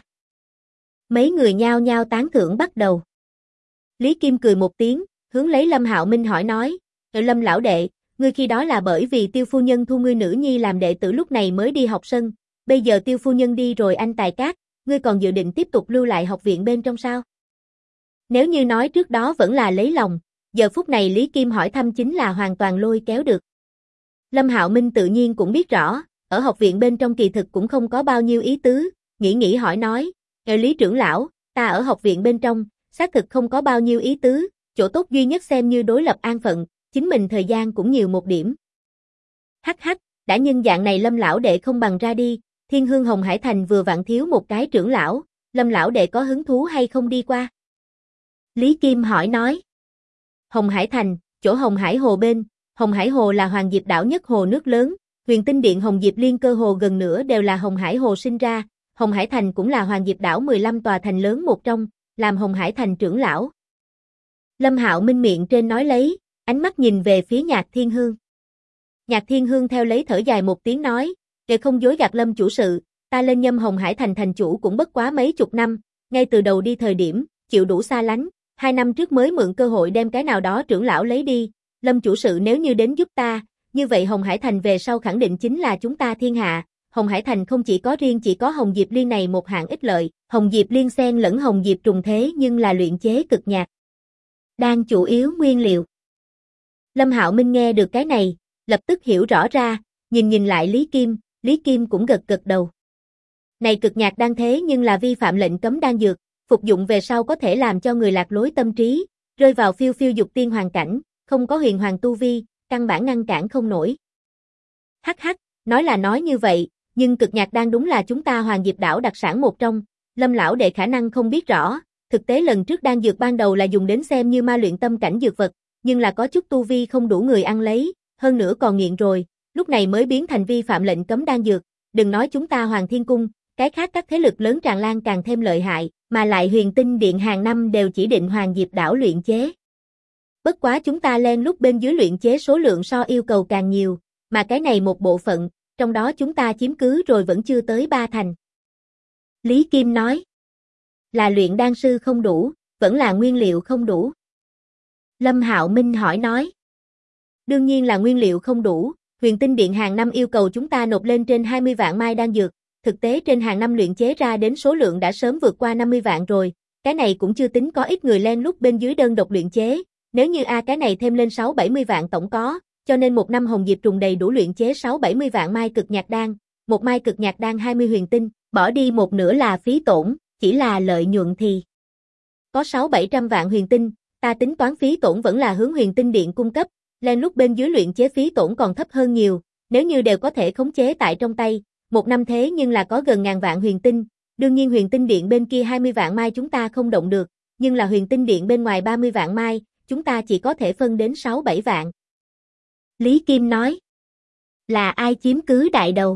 Mấy người nhao nhao tán thưởng bắt đầu. Lý Kim cười một tiếng, hướng lấy Lâm Hạo Minh hỏi nói, Lâm lão đệ, ngươi khi đó là bởi vì Tiêu phu nhân thu ngươi nữ nhi làm đệ tử lúc này mới đi học sân, bây giờ Tiêu phu nhân đi rồi anh tài cát, ngươi còn dự định tiếp tục lưu lại học viện bên trong sao? Nếu như nói trước đó vẫn là lấy lòng, giờ phút này Lý Kim hỏi thăm chính là hoàn toàn lôi kéo được. Lâm Hạo Minh tự nhiên cũng biết rõ, ở học viện bên trong kỳ thực cũng không có bao nhiêu ý tứ, nghĩ hỏi nói, Lý trưởng lão, ta ở học viện bên trong, xác thực không có bao nhiêu ý tứ, chỗ tốt duy nhất xem như đối lập an phận, chính mình thời gian cũng nhiều một điểm. Hắc hắc, đã nhân dạng này Lâm lão đệ không bằng ra đi, Thiên Hương Hồng Hải Thành vừa vặn thiếu một cái trưởng lão, Lâm lão đệ có hứng thú hay không đi qua? Lý Kim hỏi nói. Hồng Hải Thành, chỗ Hồng Hải Hồ bên, Hồng Hải Hồ là Hoàng Diệp đảo nhất hồ nước lớn, Huyền Tinh Điện Hồng Diệp Liên cơ hồ gần nửa đều là Hồng Hải Hồ sinh ra, Hồng Hải Thành cũng là Hoàng Diệp đảo 15 tòa thành lớn một trong, làm Hồng Hải Thành trưởng lão. Lâm Hạo Minh miệng trên nói lấy, ánh mắt nhìn về phía Nhạc Thiên Hương. Nhạc Thiên Hương theo lấy thở dài một tiếng nói, để không dối gạt Lâm chủ sự, ta lên nhâm Hồng Hải Thành thành chủ cũng bất quá mấy chục năm, ngay từ đầu đi thời điểm, chịu đủ xa lánh, 2 năm trước mới mượn cơ hội đem cái nào đó trưởng lão lấy đi, Lâm chủ sự nếu như đến giúp ta, như vậy Hồng Hải Thành về sau khẳng định chính là chúng ta thiên hạ, Hồng Hải Thành không chỉ có riêng chỉ có Hồng Diệp Liên này một hạng ích lợi, Hồng Diệp Liên xen lẫn Hồng Diệp trùng thế nhưng là luyện chế cực nhạc. Đang chủ yếu nguyên liệu. Lâm Hạo Minh nghe được cái này, lập tức hiểu rõ ra, nhìn lại Lý Kim cũng gật đầu. Này cực nhạc đang thế nhưng là vi phạm lệnh cấm đan dược, phục dụng về sau có thể làm cho người lạc lối tâm trí, rơi vào phiêu phiêu dục tiên hoàn cảnh, không có huyền hoàng tu vi, căn bản ngăn cản không nổi. Hắc hắc, nói là nói như vậy, nhưng cực nhạc đan đúng là chúng ta Hoàng Diệp đảo đặc sản một trong, Lâm lão đệ khả năng không biết rõ, thực tế lần trước đan dược ban đầu là dùng đến xem như ma luyện tâm cảnh dược vật, nhưng là có chút tu vi không đủ người ăn lấy, hơn nữa còn nghiện rồi, lúc này mới biến thành vi phạm lệnh cấm đan dược, đừng nói chúng ta Hoàng Thiên Cung, cái khác các thế lực lớn tràn lan càng thêm lợi hại, mà lại Huyền Tinh Điện hàng năm đều chỉ định Hoàng Diệp đảo luyện chế. Bất quá chúng ta len lút bên dưới luyện chế số lượng so yêu cầu càng nhiều, mà cái này một bộ phận, trong đó chúng ta chiếm cứ rồi vẫn chưa tới 3 thành. Lý Kim nói. Là luyện đan sư không đủ, vẫn là nguyên liệu không đủ? Lâm Hạo Minh hỏi nói. Đương nhiên là nguyên liệu không đủ, Huyền Tinh Điện hàng năm yêu cầu chúng ta nộp lên trên 20 vạn mai đan dược, thực tế trên hàng năm luyện chế ra đến số lượng đã sớm vượt qua 50 vạn rồi, cái này cũng chưa tính có ít người len lút bên dưới đơn độc luyện chế, nếu như cái này thêm lên 6-70 vạn tổng có, cho nên một năm Hồng Diệp Trùng đầy đủ luyện chế 6-70 vạn mai cực nhạc đan, một mai cực nhạc đan 20 huyền tinh, bỏ đi một nửa là phí tổn, chỉ là lợi nhuận thì có 600-700 vạn huyền tinh, ta tính toán phí tổn vẫn là hướng Huyền Tinh Điện cung cấp, len lút bên dưới luyện chế phí tổn còn thấp hơn nhiều, nếu như đều có thể khống chế tại trong tay, một năm thế nhưng là có gần ngàn vạn huyền tinh, đương nhiên Huyền Tinh Điện bên kia 20 vạn mai chúng ta không động được, nhưng là Huyền Tinh Điện bên ngoài 30 vạn mai, chúng ta chỉ có thể phân đến 6-7 vạn. Lý Kim nói. Là ai chiếm cứ đại đầu?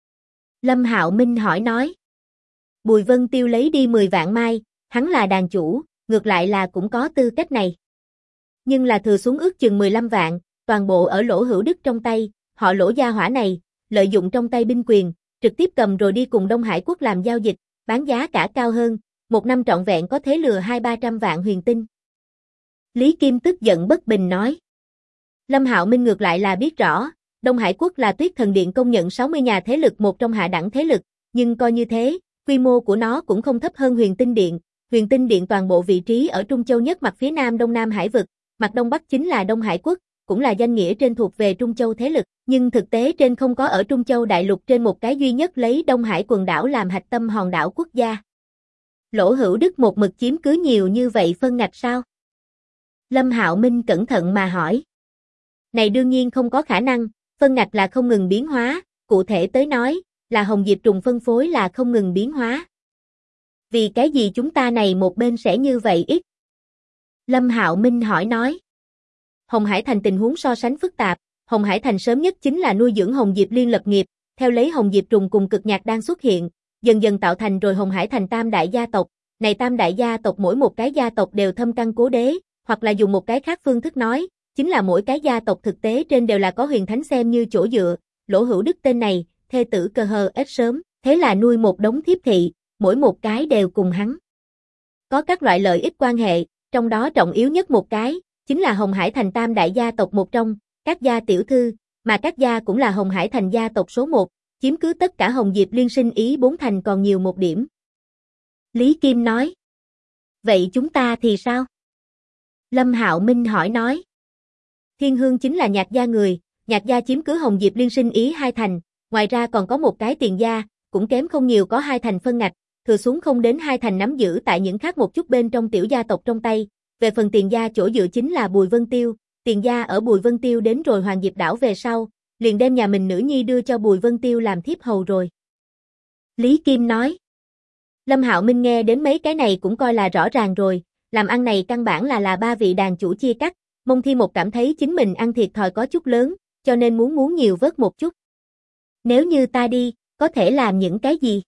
Lâm Hạo Minh hỏi nói. Bùi Vân Tiêu lấy đi 10 vạn mai, hắn là đàn chủ, ngược lại là cũng có tư cách này. Nhưng là thừa xuống ước chừng 15 vạn, toàn bộ ở Lỗ Hữu Đức trong tay, họ Lỗ gia hỏa này, lợi dụng trong tay binh quyền, trực tiếp cầm rồi đi cùng Đông Hải Quốc làm giao dịch, bán giá cả cao hơn, một năm trọn vẹn có thể lừa 200-300 vạn huyền tinh. Lý Kim tức giận bất bình nói. Lâm Hạo Minh ngược lại là biết rõ, Đông Hải Quốc là Tuyết Thần Điện công nhận 60 nhà thế lực một trong hạ đẳng thế lực, nhưng coi như thế, quy mô của nó cũng không thấp hơn Huyền Tinh Điện. Huyền Tinh Điện toàn bộ vị trí ở Trung Châu nhất mặt phía nam Đông Nam Hải vực, mặt Đông Bắc chính là Đông Hải Quốc, cũng là danh nghĩa trên thuộc về Trung Châu thế lực, nhưng thực tế trên không có ở Trung Châu đại lục trên một cái duy nhất lấy Đông Hải quần đảo làm hạch tâm hòn đảo quốc gia. Lỗ Hữu Đức một mực chiếm cứ nhiều như vậy phân ngạch sao? Lâm Hạo Minh cẩn thận mà hỏi. Này đương nhiên không có khả năng, phân ngạch là không ngừng biến hóa, cụ thể tới nói, là Hồng Diệp Trùng phân phối là không ngừng biến hóa. Vì cái gì chúng ta này một bên sẽ như vậy ít? Lâm Hạo Minh hỏi nói. Hồng Hải Thành tình huống so sánh phức tạp, Hồng Hải Thành sớm nhất chính là nuôi dưỡng Hồng Diệp Liên lập nghiệp, theo lấy Hồng Diệp Trùng cùng cực nhạc đang xuất hiện, dần dần tạo thành rồi Hồng Hải Thành tam đại gia tộc, này tam đại gia tộc mỗi một cái gia tộc đều thâm căn cố đế, hoặc là dùng một cái khác phương thức nói, chính là mỗi cái gia tộc thực tế trên đều là có huyền thánh xem như chỗ dựa, Lỗ Hữu Đức tên này, thê tử cơ hờ ít sớm, thế là nuôi một đống thiếp thị, mỗi một cái đều cùng hắn có các loại lợi ích quan hệ, trong đó trọng yếu nhất một cái, chính là Hồng Hải Thành tam đại gia tộc một trong, các gia tiểu thư, mà các gia cũng là Hồng Hải Thành gia tộc số 1, chiếm cứ tất cả Hồng Diệp Liên sinh ý 4 thành còn nhiều một điểm. Lý Kim nói. Vậy chúng ta thì sao? Lâm Hạo Minh hỏi nói. Thiên Hương chính là Nhạc gia người, Nhạc gia chiếm cứ Hồng Diệp Liên sinh ý 2 thành, ngoài ra còn có một cái Tiền gia, cũng kém không nhiều có 2 thành phân ngạch, thừa xuống không đến 2 thành nắm giữ tại những khác một chút bên trong tiểu gia tộc trong tay. Về phần Tiền gia chỗ dựa chính là Bùi Vân Tiêu, Tiền gia ở Bùi Vân Tiêu đến rồi Hoàng Diệp đảo về sau, liền đem nhà mình nữ nhi đưa cho Bùi Vân Tiêu làm thiếp hầu rồi. Lý Kim nói. Lâm Hạo Minh nghe đến mấy cái này cũng coi là rõ ràng rồi, làm ăn này căn bản là ba vị đàn chủ chia cắt, Mông Thi Một cảm thấy chính mình ăn thiệt thòi có chút lớn, cho nên muốn nhiều vớt một chút. Nếu như ta đi, có thể làm những cái gì?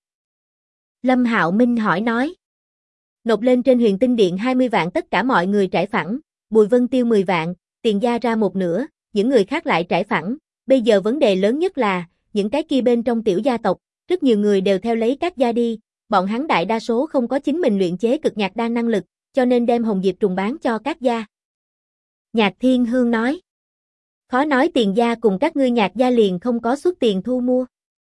Lâm Hạo Minh hỏi nói. Nộp lên trên Huyền Tinh Điện 20 vạn tất cả mọi người trải phẳng, Bùi Vân Tiêu 10 vạn, Tiền gia ra một nửa, những người khác lại trải phẳng. Bây giờ vấn đề lớn nhất là, những cái kia bên trong tiểu gia tộc, rất nhiều người đều theo lấy các gia đi, bọn hắn đại đa số không có chính mình luyện chế cực nhạc đan năng lực, cho nên đem Hồng Diệp Trùng bán cho các gia. Nhạc Thiên Hương nói. Khó nói Tiền gia cùng các ngươi Nhạc gia liền không có xuất tiền thu mua.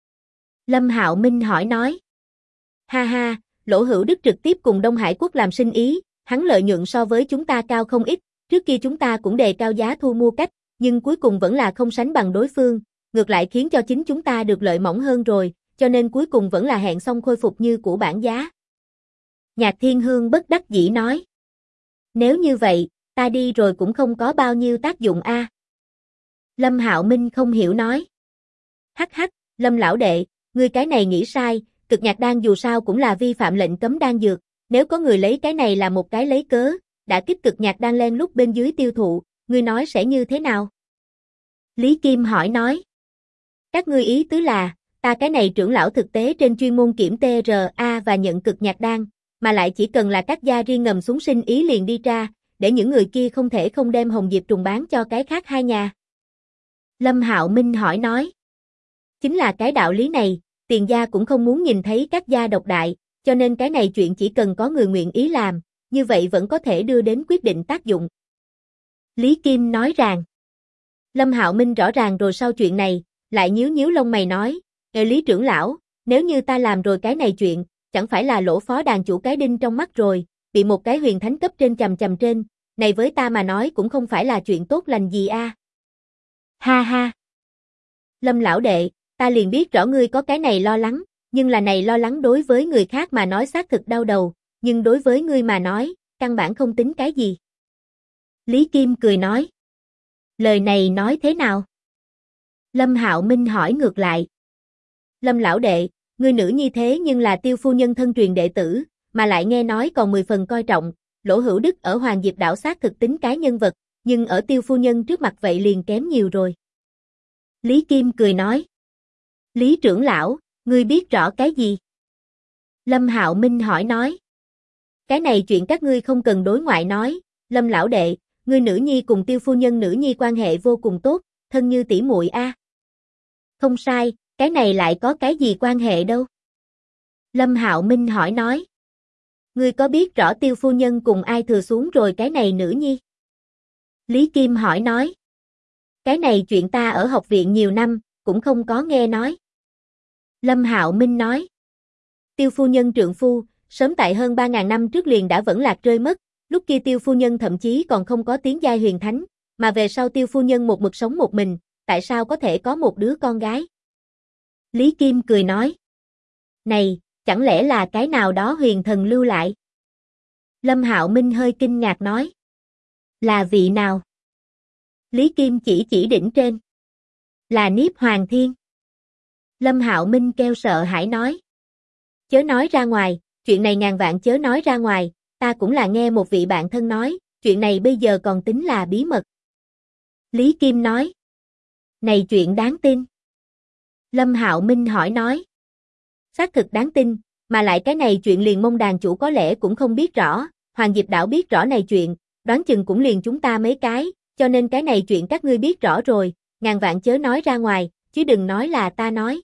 Lâm Hạo Minh hỏi nói. Ha ha, Lỗ Hữu Đức trực tiếp cùng Đông Hải Quốc làm sinh ý, hắn lợi nhuận so với chúng ta cao không ít, trước kia chúng ta cũng đề cao giá thu mua cách, nhưng cuối cùng vẫn là không sánh bằng đối phương, ngược lại khiến cho chính chúng ta được lợi mỏng hơn rồi, cho nên cuối cùng vẫn là hẹn xong khôi phục như cũ bản giá. Nhạc Thiên Hương bất đắc dĩ nói. Nếu như vậy, ta đi rồi cũng không có bao nhiêu tác dụng a. Lâm Hạo Minh không hiểu nói. Hắc hắc, Lâm lão đệ, ngươi cái này nghĩ sai, cực nhạc đan dù sao cũng là vi phạm lệnh cấm đan dược, nếu có người lấy cái này là một cái lấy cớ, đã kích cực nhạc đan len lúc bên dưới tiêu thụ, ngươi nói sẽ như thế nào? Lý Kim hỏi nói. Các ngươi ý tứ là, ta cái này trưởng lão thực tế trên chuyên môn kiểm TRA và nhận cực nhạc đan, mà lại chỉ cần là các gia riêng ngầm xuống sinh ý liền đi ra, để những người kia không thể không đem Hồng Diệp Trùng bán cho cái khác hai nhà. Lâm Hạo Minh hỏi nói. Chính là cái đạo lý này, Tiền gia cũng không muốn nhìn thấy các gia độc đại, cho nên cái này chuyện chỉ cần có người nguyện ý làm, như vậy vẫn có thể đưa đến quyết định tác dụng. Lý Kim nói rằng. Lâm Hạo Minh rõ ràng rồi sau chuyện này, lại nhíu nhíu lông mày nói, Lý trưởng lão, nếu như ta làm rồi cái này chuyện, chẳng phải là lỗ phó đàn chủ cái đinh trong mắt rồi, bị một cái huyền thánh cấp trên chằm chằm trên, này với ta mà nói cũng không phải là chuyện tốt lành gì a. Ha ha. Lâm lão đệ, ta liền biết rõ ngươi có cái này lo lắng, nhưng là này lo lắng đối với người khác mà nói xác thực đau đầu, nhưng đối với ngươi mà nói, căn bản không tính cái gì. Lý Kim cười nói. Lời này nói thế nào? Lâm Hạo Minh hỏi ngược lại. Lâm lão đệ, ngươi nữ nhi thế nhưng là Tiêu phu nhân thân truyền đệ tử, mà lại nghe nói còn 10 phần coi trọng, Lỗ Hữu Đức ở Hoàng Diệp đảo xác thực tính cái nhân vật, nhưng ở Tiêu phu nhân trước mặt vậy liền kém nhiều rồi. Lý Kim cười nói. Lý trưởng lão, ngươi biết rõ cái gì? Lâm Hạo Minh hỏi nói. Cái này chuyện các ngươi không cần đối ngoại nói, Lâm lão đệ, ngươi nữ nhi cùng Tiêu phu nhân nữ nhi quan hệ vô cùng tốt, thân như tỷ muội a. Không sai, cái này lại có cái gì quan hệ đâu? Lâm Hạo Minh hỏi nói. Ngươi có biết rõ Tiêu phu nhân cùng ai thừa xuống rồi cái này nữ nhi? Lý Kim hỏi nói. Cái này chuyện ta ở học viện nhiều năm, cũng không có nghe nói. Lâm Hạo Minh nói. Tiêu phu nhân trượng phu, sớm tại hơn 3.000 năm trước liền đã vẫn lạc rơi mất, lúc kia Tiêu phu nhân thậm chí còn không có tiến giai huyền thánh, mà về sau Tiêu phu nhân một mực sống một mình, tại sao có thể có một đứa con gái? Lý Kim cười nói. Này, chẳng lẽ là cái nào đó huyền thần lưu lại? Lâm Hạo Minh hơi kinh ngạc nói. Là vị nào? Lý Kim chỉ đỉnh trên. Là Niếp Hoàng Thiên. Lâm Hạo Minh kêu sợ hãi nói. Chớ nói ra ngoài, chuyện này ngàn vạn chớ nói ra ngoài, ta cũng là nghe một vị bạn thân nói, chuyện này bây giờ còn tính là bí mật. Lý Kim nói. Này chuyện đáng tin. Lâm Hạo Minh hỏi nói. Xác thực đáng tin, mà lại cái này chuyện liền Mông đàn chủ có lẽ cũng không biết rõ, Hoàng Diệp đảo biết rõ này chuyện, đoán chừng cũng liền chúng ta mấy cái, cho nên cái này chuyện các ngươi biết rõ rồi, ngàn vạn chớ nói ra ngoài, chứ đừng nói là ta nói.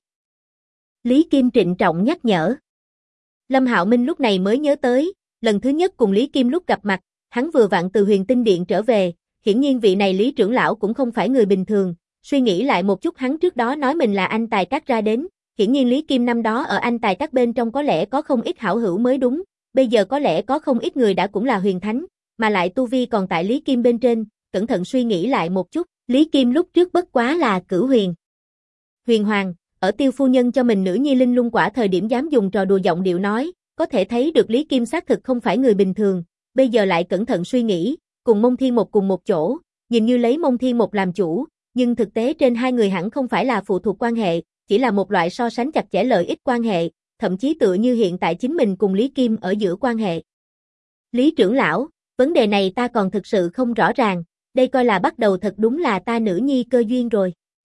Lý Kim trịnh trọng nhắc nhở. Lâm Hạo Minh lúc này mới nhớ tới, lần thứ nhất cùng Lý Kim lúc gặp mặt, hắn vừa vặn từ Huyền Tinh Điện trở về, hiển nhiên vị này Lý trưởng lão cũng không phải người bình thường, suy nghĩ lại một chút hắn trước đó nói mình là anh tài các ra đến, hiển nhiên Lý Kim năm đó ở anh tài các bên trong có lẽ có không ít hảo hữu mới đúng, bây giờ có lẽ có không ít người đã cũng là huyền thánh, mà lại tu vi còn tại Lý Kim bên trên, cẩn thận suy nghĩ lại một chút, Lý Kim lúc trước bất quá là cửu huyền. Huyền Hoàng, ở Tiêu phu nhân cho mình nữ nhi linh lung quả thời điểm dám dùng trò đùa giọng điệu nói, có thể thấy được Lý Kim xác thực không phải người bình thường, bây giờ lại cẩn thận suy nghĩ, cùng Mông Thiên Một cùng một chỗ, nhìn như lấy Mông Thiên Một làm chủ, nhưng thực tế trên hai người hẳn không phải là phụ thuộc quan hệ, chỉ là một loại so sánh chặt chẽ lợi ích quan hệ, thậm chí tựa như hiện tại chính mình cùng Lý Kim ở giữa quan hệ. Lý trưởng lão, vấn đề này ta còn thực sự không rõ ràng, đây coi là bắt đầu thật đúng là ta nữ nhi cơ duyên rồi.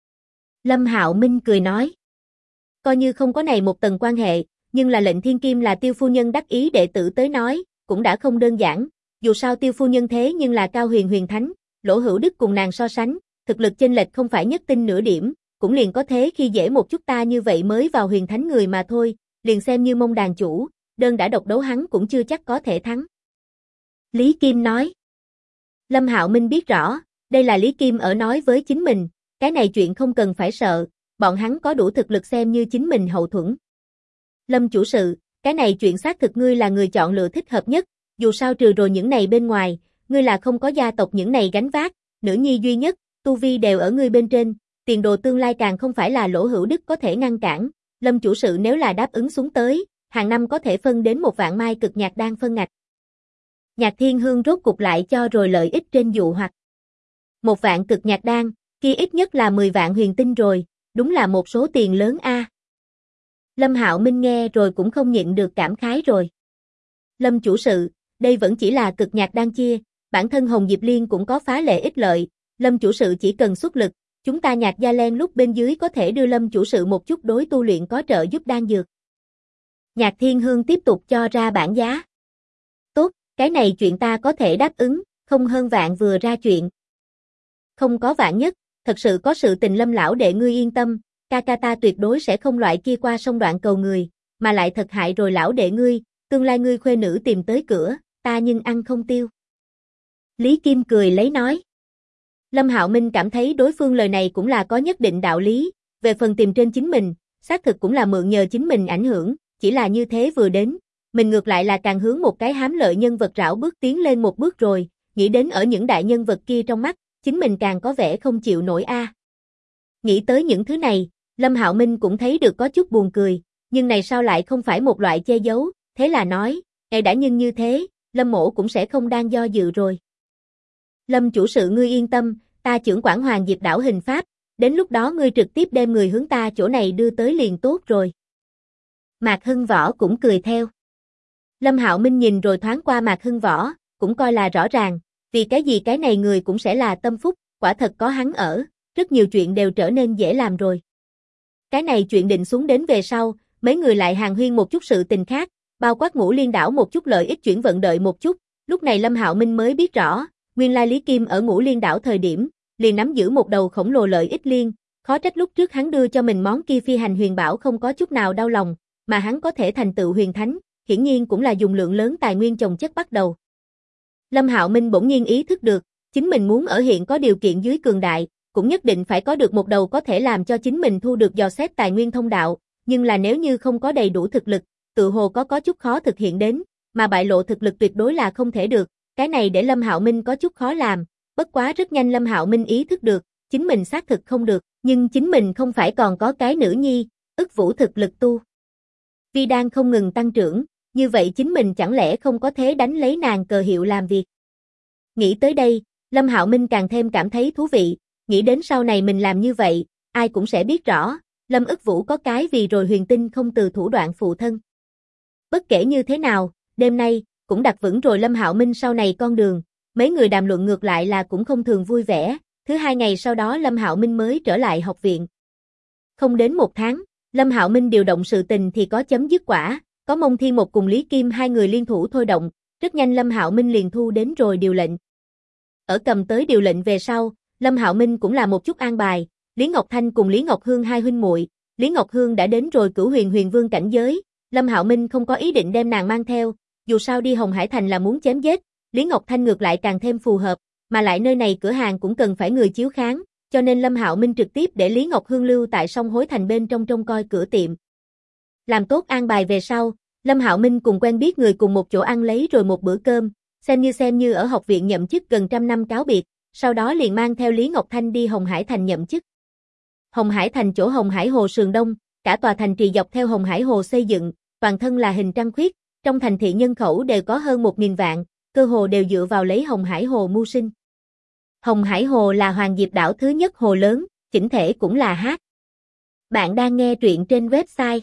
Lâm Hạo Minh cười nói. Coi như không có này một tầng quan hệ, nhưng là lệnh thiên kim là Tiêu phu nhân đắc ý đệ tử tới nói, cũng đã không đơn giản, dù sao Tiêu phu nhân thế nhưng là cao huyền huyền thánh, Lỗ Hữu Đức cùng nàng so sánh, thực lực chênh lệch không phải nhất tinh nửa điểm, cũng liền có thế khi dễ một chút ta như vậy mới vào huyền thánh người mà thôi, liền xem như Mông đàn chủ, đơn đã độc đấu hắn cũng chưa chắc có thể thắng. Lý Kim nói. Lâm Hạo Minh biết rõ, đây là Lý Kim ở nói với chính mình, cái này chuyện không cần phải sợ, bọn hắn có đủ thực lực xem như chính mình hậu thuẫn. Lâm chủ sự, cái này chuyện xác thực ngươi là người chọn lựa thích hợp nhất, dù sao trừ rồi những này bên ngoài, ngươi là không có gia tộc những này gánh vác, nữ nhi duy nhất, tu vi đều ở ngươi bên trên, tiền đồ tương lai càng không phải là Lỗ Hữu Đức có thể ngăn cản, Lâm chủ sự nếu là đáp ứng xuống tới, hàng năm có thể phân đến 1 vạn mai cực nhạc đan phân ngạch. Nhạc Thiên Hương rốt cục lại cho rồi lợi ích trên dụ hoặc. 1 vạn cực nhạc đan, kia ít nhất là 10 vạn huyền tinh rồi, đúng là một số tiền lớn a. Lâm Hạo Minh nghe rồi cũng không nhịn được cảm khái rồi. Lâm chủ sự, đây vẫn chỉ là cực nhạc đan chia, bản thân Hồng Diệp Liên cũng có phá lệ ích lợi, Lâm chủ sự chỉ cần xuất lực, chúng ta Nhạc Gia Len lúc bên dưới có thể đưa Lâm chủ sự một chút đối tu luyện có trợ giúp đan dược. Nhạc Thiên Hương tiếp tục cho ra bản giá. Tốt, cái này chuyện ta có thể đáp ứng, không hơn vạn vừa ra chuyện. Không có vạn nhất, thật sự có sự tình Lâm lão đệ ngươi yên tâm, ca ca ta tuyệt đối sẽ không loại kia qua sông đoạn cầu người, mà lại thật hại rồi lão đệ ngươi, tương lai ngươi khuê nữ tìm tới cửa, ta nhưng ăn không tiêu. Lý Kim cười lấy nói. Lâm Hạo Minh cảm thấy đối phương lời này cũng là có nhất định đạo lý, về phần tìm trên chính mình, xác thực cũng là mượn nhờ chính mình ảnh hưởng, chỉ là như thế vừa đến, mình ngược lại là càng hướng một cái hám lợi nhân vật rảo bước tiến lên một bước rồi, nghĩ đến ở những đại nhân vật kia trong mắt, chính mình càng có vẻ không chịu nổi a. Nghĩ tới những thứ này, Lâm Hạo Minh cũng thấy được có chút buồn cười, nhưng này sao lại không phải một loại che giấu, thế là nói, đã nhưng như thế, Lâm mỗ cũng sẽ không đang do dự rồi. Lâm chủ sự ngươi yên tâm, ta chưởng quản Hoàng Diệp đảo hình pháp, đến lúc đó ngươi trực tiếp đem người hướng ta chỗ này đưa tới liền tốt rồi. Mạc Hưng Võ cũng cười theo. Lâm Hạo Minh nhìn rồi thoáng qua Mạc Hưng Võ, cũng coi là rõ ràng, vì cái gì cái này người cũng sẽ là tâm phúc, quả thật có hắn ở, rất nhiều chuyện đều trở nên dễ làm rồi. Cái này chuyện định xuống đến về sau, mấy người lại hàn huyên một chút sự tình khác, bao quát Ngũ Liên đảo một chút lợi ích chuyển vận đợi một chút, lúc này Lâm Hạo Minh mới biết rõ, nguyên lai Lý Kim ở Ngũ Liên đảo thời điểm, liền nắm giữ một đầu khổng lồ lợi ích liên, khó trách lúc trước hắn đưa cho mình món kia phi hành huyền bảo không có chút nào đau lòng, mà hắn có thể thành tựu huyền thánh, hiển nhiên cũng là dùng lượng lớn tài nguyên chồng chất bắt đầu. Lâm Hạo Minh bỗng nhiên ý thức được, chính mình muốn ở hiện có điều kiện dưới cường đại, cũng nhất định phải có được một đầu có thể làm cho chính mình thu được dò xét tài nguyên thông đạo, nhưng là nếu như không có đầy đủ thực lực, tự hồ có chút khó thực hiện đến, mà bại lộ thực lực tuyệt đối là không thể được, cái này để Lâm Hạo Minh có chút khó làm, bất quá rất nhanh Lâm Hạo Minh ý thức được, chính mình xác thực không được, nhưng chính mình không phải còn có cái nữ nhi, Ức Vũ thực lực tu vi đang không ngừng tăng trưởng, như vậy chính mình chẳng lẽ không có thế đánh lấy nàng cờ hiệu làm việc. Nghĩ tới đây, Lâm Hạo Minh càng thêm cảm thấy thú vị, nghĩ đến sau này mình làm như vậy, ai cũng sẽ biết rõ, Lâm Ức Vũ có cái vì rồi huyền tinh không từ thủ đoạn phụ thân. Bất kể như thế nào, đêm nay, cũng đặt vững rồi Lâm Hạo Minh sau này con đường, mấy người đàm luận ngược lại là cũng không thường vui vẻ, thứ 2 ngày sau đó Lâm Hạo Minh mới trở lại học viện. Không đến 1 tháng, Lâm Hạo Minh điều động sự tình thì có chấm dứt quả, có Mông Thiên Một cùng Lý Kim hai người liên thủ thôi động, rất nhanh Lâm Hạo Minh liền thu đến rồi điều lệnh. Ở cầm tới điều lệnh về sau, Lâm Hạo Minh cũng là một chút an bài, Lý Ngọc Thanh cùng Lý Ngọc Hương hai huynh muội, Lý Ngọc Hương đã đến rồi Cửu Huyền Vương cảnh giới, Lâm Hạo Minh không có ý định đem nàng mang theo, dù sao đi Hồng Hải Thành là muốn chém giết, Lý Ngọc Thanh ngược lại càng thêm phù hợp, mà lại nơi này cửa hàng cũng cần phải người chiếu kháng, cho nên Lâm Hạo Minh trực tiếp để Lý Ngọc Hương lưu tại Sông Hối Thành bên trong trông coi cửa tiệm. Làm tốt an bài về sau, Lâm Hạo Minh cùng quen biết người cùng một chỗ ăn lấy rồi một bữa cơm, xem như ở học viện nhậm chức gần 100 năm cáo biệt, sau đó liền mang theo Lý Ngọc Thanh đi Hồng Hải Thành nhậm chức. Hồng Hải Thành chỗ Hồng Hải Hồ sườn đông, cả tòa thành trì dọc theo Hồng Hải Hồ xây dựng, toàn thân là hình trăng khuyết, trong thành thị nhân khẩu đều có hơn 1000 vạn, cơ hồ đều dựa vào lấy Hồng Hải Hồ mưu sinh. Hồng Hải Hồ là Hoàng Diệp đảo thứ nhất hồ lớn, chỉnh thể cũng là hát. Bạn đang nghe truyện trên website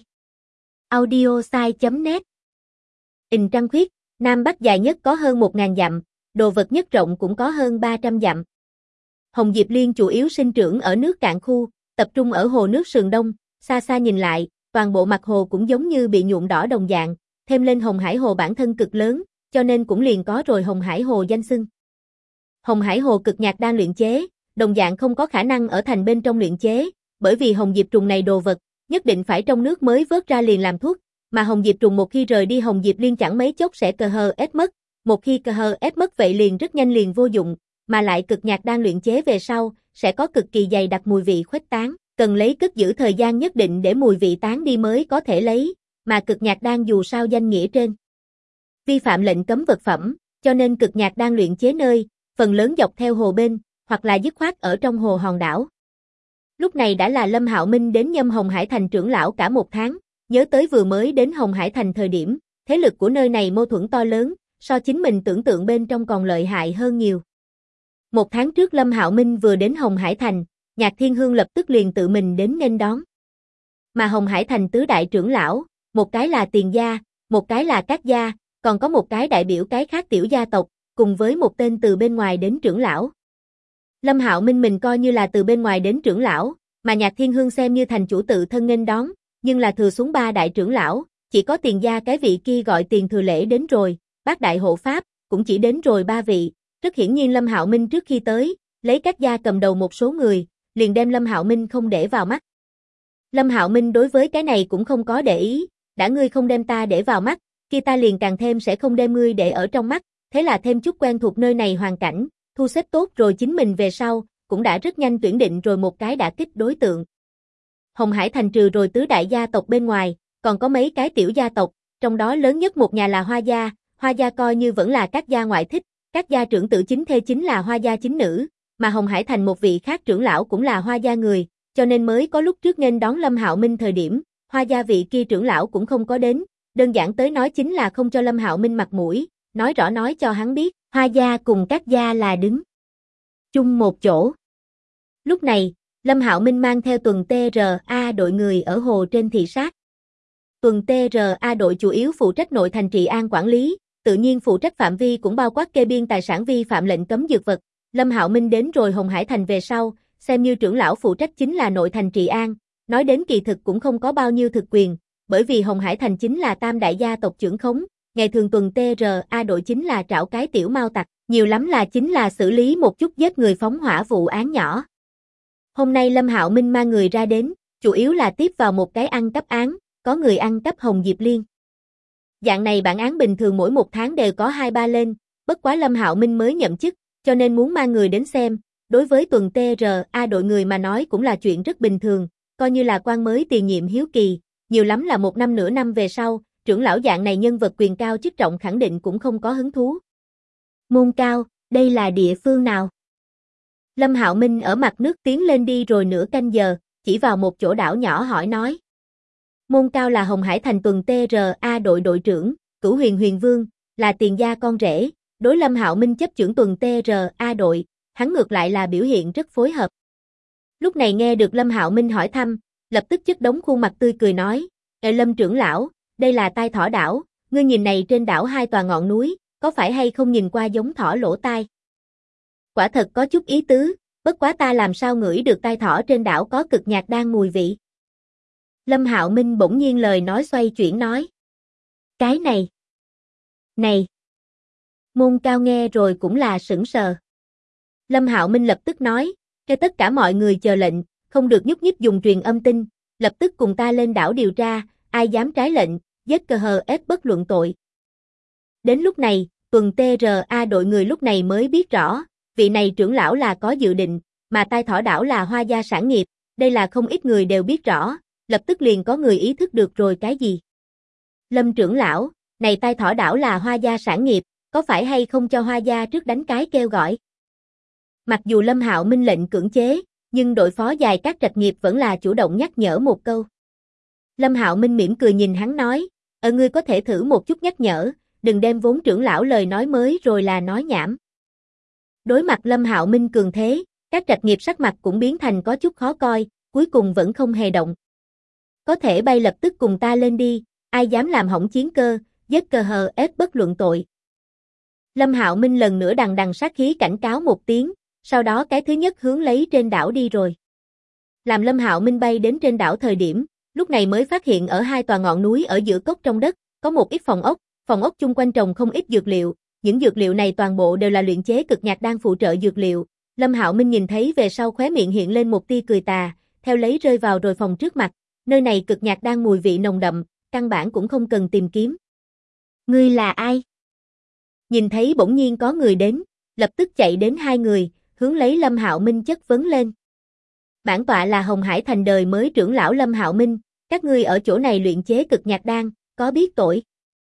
audiosai.net. Hình trăng khuyết, Nam Bắc dài nhất có hơn 1000 dặm, đồ vật nhất rộng cũng có hơn 300 dặm. Hồng Diệp Liên chủ yếu sinh trưởng ở nước cạn khu, tập trung ở hồ nước sườn đông, xa xa nhìn lại, toàn bộ mặt hồ cũng giống như bị nhuộm đỏ đồng dạng, thêm lên Hồng Hải Hồ bản thân cực lớn, cho nên cũng liền có rồi Hồng Hải Hồ danh xưng. Hồng Hải Hồ cực nhạc đang luyện chế, đồng dạng không có khả năng ở thành bên trong luyện chế, bởi vì Hồng Diệp trùng này đồ vật, nhất định phải trong nước mới vớt ra liền làm thuốc, mà Hồng Diệp trùng một khi rời đi Hồng Diệp Liên chẳng mấy chốc sẽ ết mất, một khi ết mất vậy liền rất nhanh liền vô dụng, mà lại cực nhạc đang luyện chế về sau, sẽ có cực kỳ dày đặc mùi vị khuếch tán, cần lấy cất giữ thời gian nhất định để mùi vị tán đi mới có thể lấy, mà cực nhạc đang dù sao danh nghĩa trên vi phạm lệnh cấm vật phẩm, cho nên cực nhạc đang luyện chế nơi, phần lớn dọc theo hồ bên, hoặc là dứt khoát ở trong hồ hòn đảo. Lúc này đã là Lâm Hạo Minh đến nhâm Hồng Hải Thành trưởng lão cả 1 tháng, nhớ tới vừa mới đến Hồng Hải Thành thời điểm, thế lực của nơi này mâu thuẫn to lớn, so chính mình tưởng tượng bên trong còn lợi hại hơn nhiều. 1 tháng trước Lâm Hạo Minh vừa đến Hồng Hải Thành, Nhạc Thiên Hương lập tức liền tự mình đến nghênh đón. Mà Hồng Hải Thành tứ đại trưởng lão, một cái là Tiền gia, một cái là Cát gia, còn có một cái đại biểu cái khác tiểu gia tộc, cùng với một tên từ bên ngoài đến trưởng lão. Lâm Hạo Minh mình coi như là từ bên ngoài đến trưởng lão, mà Nhạc Thiên Hương xem như thành chủ tự thân nghênh đón, nhưng là thừa xuống 3 đại trưởng lão, chỉ có Tiền gia cái vị kia gọi Tiền Thừa Lễ đến rồi, bác đại hộ pháp, cũng chỉ đến rồi 3 vị. Rất hiển nhiên Lâm Hạo Minh trước khi tới, lấy Cát gia cầm đầu một số người, liền đem Lâm Hạo Minh không để vào mắt. Lâm Hạo Minh đối với cái này cũng không có để ý, đã ngươi không đem ta để vào mắt, kia ta liền càng thêm sẽ không đem ngươi để ở trong mắt, thế là thêm chút quen thuộc nơi này hoàn cảnh, thu xếp tốt rồi chính mình về sau, cũng đã rất nhanh tuyển định rồi một cái đả kích đối tượng. Hồng Hải Thành trừ rồi tứ đại gia tộc bên ngoài, còn có mấy cái tiểu gia tộc, trong đó lớn nhất một nhà là Hoa gia coi như vẫn là các gia ngoại thích, các gia trưởng tử chính thê chính là Hoa gia chính nữ, mà Hồng Hải Thành một vị khác trưởng lão cũng là Hoa gia người, cho nên mới có lúc trước nghênh đón Lâm Hạo Minh thời điểm, Hoa gia vị kia trưởng lão cũng không có đến, đơn giản tới nói chính là không cho Lâm Hạo Minh mặt mũi, nói rõ nói cho hắn biết, Hoa gia cùng các gia là đứng chung một chỗ. Lúc này, Lâm Hạo Minh mang theo tuần TRA đội người ở hồ trên thị sát. Tuần TRA đội chủ yếu phụ trách nội thành trị an quản lý, tự nhiên phụ trách phạm vi cũng bao quát kê biên tài sản vi phạm lệnh cấm dược vật. Lâm Hạo Minh đến rồi Hồng Hải Thành về sau, xem như trưởng lão phụ trách chính là nội thành trị an, nói đến kỳ thực cũng không có bao nhiêu thực quyền, bởi vì Hồng Hải Thành chính là tam đại gia tộc trưởng khống, ngày thường tuần TRA đội chính là trảo cái tiểu mao tặc, nhiều lắm là chính là xử lý một chút giết người phóng hỏa vụ án nhỏ. Hôm nay Lâm Hạo Minh mang người ra đến, chủ yếu là tiếp vào một cái ăn cắp án, có người ăn cắp Hồng Diệp Liên. Dạng này bản án bình thường mỗi một tháng đều có 2-3 lên, bất quá Lâm Hạo Minh mới nhậm chức, cho nên muốn mang người đến xem, đối với tuần TRA đội người mà nói cũng là chuyện rất bình thường, coi như là quan mới tiền nhiệm hiếu kỳ, nhiều lắm là một năm nửa năm về sau, trưởng lão dạng này nhân vật quyền cao chức trọng khẳng định cũng không có hứng thú. Môn Cao, đây là địa phương nào? Lâm Hạo Minh ở mặt nước tiến lên đi rồi nửa canh giờ, chỉ vào một chỗ đảo nhỏ hỏi nói. Môn Cao là Hồng Hải Thành tuần TRA đội đội trưởng, Cửu Huyền Vương, là tiền gia con rể, đối Lâm Hạo Minh chấp trưởng tuần TRA đội, hắn ngược lại là biểu hiện rất phối hợp. Lúc này nghe được Lâm Hạo Minh hỏi thăm, lập tức chất đống khuôn mặt tươi cười nói, Lâm trưởng lão, đây là tai thỏ đảo, ngươi nhìn này trên đảo hai tòa ngọn núi, có phải hay không nhìn qua giống thỏ lỗ tai? Quả thật có chút ý tứ, bất quá ta làm sao ngửi được tai thỏ trên đảo có cực nhạc đan mùi vị. Lâm Hạo Minh bỗng nhiên lời nói xoay chuyển nói. Cái này. Này. Môn Cao nghe rồi cũng là sững sờ. Lâm Hạo Minh lập tức nói, cho tất cả mọi người chờ lệnh, không được nhúc nhích dùng truyền âm tin, lập tức cùng ta lên đảo điều tra, ai dám trái lệnh, giết ép bất luận tội. Đến lúc này, tuần TRA đội người lúc này mới biết rõ, vị này trưởng lão là có dự định, mà tai thỏ đảo là Hoa gia sản nghiệp, đây là không ít người đều biết rõ, lập tức liền có người ý thức được rồi cái gì. Lâm trưởng lão, này tai thỏ đảo là Hoa gia sản nghiệp, có phải hay không cho Hoa gia trước đánh cái kêu gọi? Mặc dù Lâm Hạo Minh lệnh cưỡng chế, nhưng đội phó dài các trạch nghiệp vẫn là chủ động nhắc nhở một câu. Lâm Hạo Minh mỉm cười nhìn hắn nói, ngươi có thể thử một chút nhắc nhở, đừng đem vốn trưởng lão lời nói mới rồi là nói nhảm. Đối mặt Lâm Hạo Minh cường thế, các trạch nghiệp sắc mặt cũng biến thành có chút khó coi, cuối cùng vẫn không hề động. Có thể bay lập tức cùng ta lên đi, ai dám làm hỏng chiến cơ, giết ép bất luận tội. Lâm Hạo Minh lần nữa đằng đằng sát khí cảnh cáo một tiếng, sau đó cái thứ nhất hướng lấy trên đảo đi rồi. Làm Lâm Hạo Minh bay đến trên đảo thời điểm, lúc này mới phát hiện ở hai tòa ngọn núi ở giữa cốc trong đất, có một ít phòng ốc chung quanh trồng không ít dược liệu, những dược liệu này toàn bộ đều là luyện chế cực nhạc đan phụ trợ dược liệu. Lâm Hạo Minh nhìn thấy về sau khóe miệng hiện lên một tia cười tà, theo lấy rơi vào rồi phòng trước mặt, nơi này cực nhạc đan mùi vị nồng đậm, căn bản cũng không cần tìm kiếm. Ngươi là ai? Nhìn thấy bỗng nhiên có người đến, lập tức chạy đến hai người, hướng lấy Lâm Hạo Minh chất vấn lên. Bản tọa là Hồng Hải Thành đời mới trưởng lão Lâm Hạo Minh, các ngươi ở chỗ này luyện chế cực nhạc đan, có biết tội?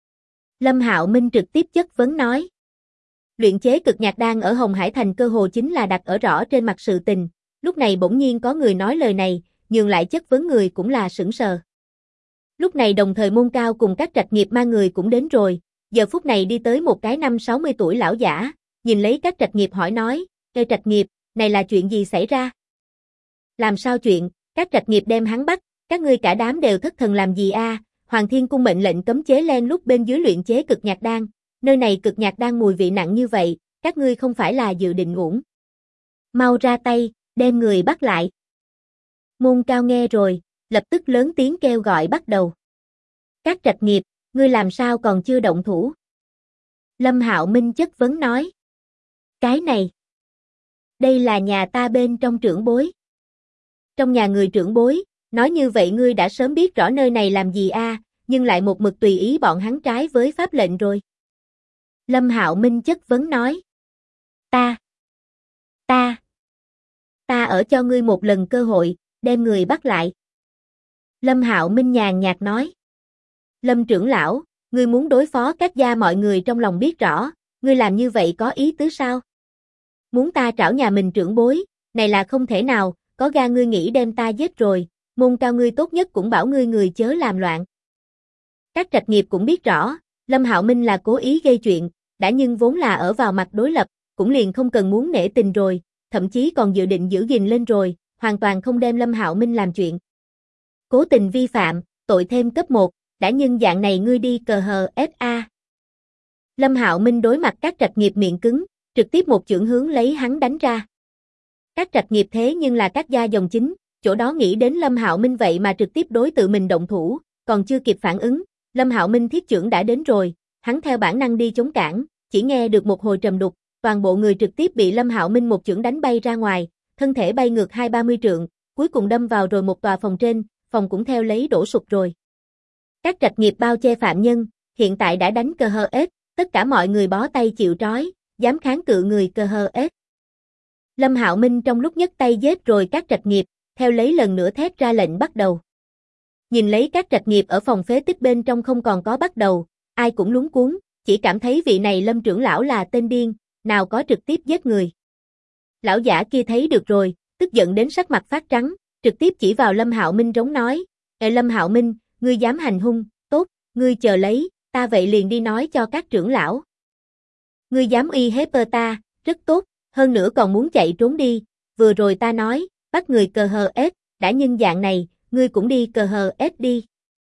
Lâm Hạo Minh trực tiếp chất vấn nói. Luyện chế cực nhạc đan ở Hồng Hải Thành cơ hồ chính là đặt ở rõ trên mặt sự tình, lúc này bỗng nhiên có người nói lời này, nhường lại chất vấn người cũng là sững sờ. Lúc này đồng thời Môn Cao cùng các trạch nghiệp mang người cũng đến rồi, giờ phút này đi tới một cái 50-60 tuổi lão giả, nhìn lấy các trạch nghiệp hỏi nói, Ê trạch nghiệp, này là chuyện gì xảy ra? Làm sao chuyện, các trạch nghiệp đem hắn bắt, các ngươi cả đám đều thất thần làm gì a? Hoàng Thiên Cung mệnh lệnh cấm chế len lúc bên dưới luyện chế cực nhạc đan, nơi này cực nhạc đan mùi vị nặng như vậy, các ngươi không phải là dự định uổng. Mau ra tay, đem người bắt lại. Môn Cao nghe rồi, lập tức lớn tiếng kêu gọi bắt đầu. Các trạch nghiệp, ngươi làm sao còn chưa động thủ? Lâm Hạo Minh chất vấn nói. Cái này, đây là nhà ta bên trong trưởng bối. Trong nhà người trưởng bối, nói như vậy ngươi đã sớm biết rõ nơi này làm gì a? nhưng lại một mực tùy ý bọn hắn trái với pháp lệnh rồi. Lâm Hạo Minh chất vấn nói. Ta ở cho ngươi một lần cơ hội, đem người bắt lại. Lâm Hạo Minh nhàn nhạt nói. Lâm trưởng lão, ngươi muốn đối phó các gia mọi người trong lòng biết rõ, ngươi làm như vậy có ý tứ sao? Muốn ta trảo nhà mình trưởng bối, này là không thể nào, có gan ngươi nghĩ đem ta giết rồi, môn cao ngươi tốt nhất cũng bảo ngươi người chớ làm loạn. Các trạch nghiệp cũng biết rõ, Lâm Hạo Minh là cố ý gây chuyện, đã nhưng vốn là ở vào mặt đối lập, cũng liền không cần muốn nể tình rồi, thậm chí còn dự định giữ gìn lên rồi, hoàn toàn không đem Lâm Hạo Minh làm chuyện. Cố tình vi phạm, tội thêm cấp 1, đã nhưng dạng này ngươi đi cờ hờ FA. Lâm Hạo Minh đối mặt các trạch nghiệp miệng cứng, trực tiếp một chưởng hướng lấy hắn đánh ra. Các trạch nghiệp thế nhưng là các gia dòng chính, chỗ đó nghĩ đến Lâm Hạo Minh vậy mà trực tiếp đối tự mình động thủ, còn chưa kịp phản ứng, Lâm Hạo Minh thiết chưởng đã đến rồi, hắn theo bản năng đi chống cản, chỉ nghe được một hồi trầm đục, toàn bộ người trực tiếp bị Lâm Hạo Minh một chưởng đánh bay ra ngoài, thân thể bay ngược 20-30 trượng, cuối cùng đâm vào rồi một tòa phòng trên, phòng cũng theo lấy đổ sụp rồi. Các trạch nghiệp bao che phạm nhân, hiện tại đã đánh cờ hờ ếch, tất cả mọi người bó tay chịu trói, dám kháng cự người cờ hờ ếch. Lâm Hạo Minh trong lúc nhấc tay giết rồi các trạch nghiệp, theo lấy lần nữa thét ra lệnh bắt đầu. Nhìn lấy các trạch nghiệp ở phòng phế tích bên trong không còn có bắt đầu, ai cũng luống cuống, chỉ cảm thấy vị này Lâm trưởng lão là tên điên, nào có trực tiếp giết người. Lão giả kia thấy được rồi, tức giận đến sắc mặt phát trắng, trực tiếp chỉ vào Lâm Hạo Minh rống nói, Lâm Hạo Minh, ngươi dám hành hung, tốt, ngươi chờ lấy, ta vậy liền đi nói cho các trưởng lão. Ngươi dám uy hiếp ta, rất tốt, hơn nữa còn muốn chạy trốn đi, vừa rồi ta nói, bắt người cờ hờ ếch, đã nhưng dạng này, ngươi cũng đi cờ hờ ếch đi.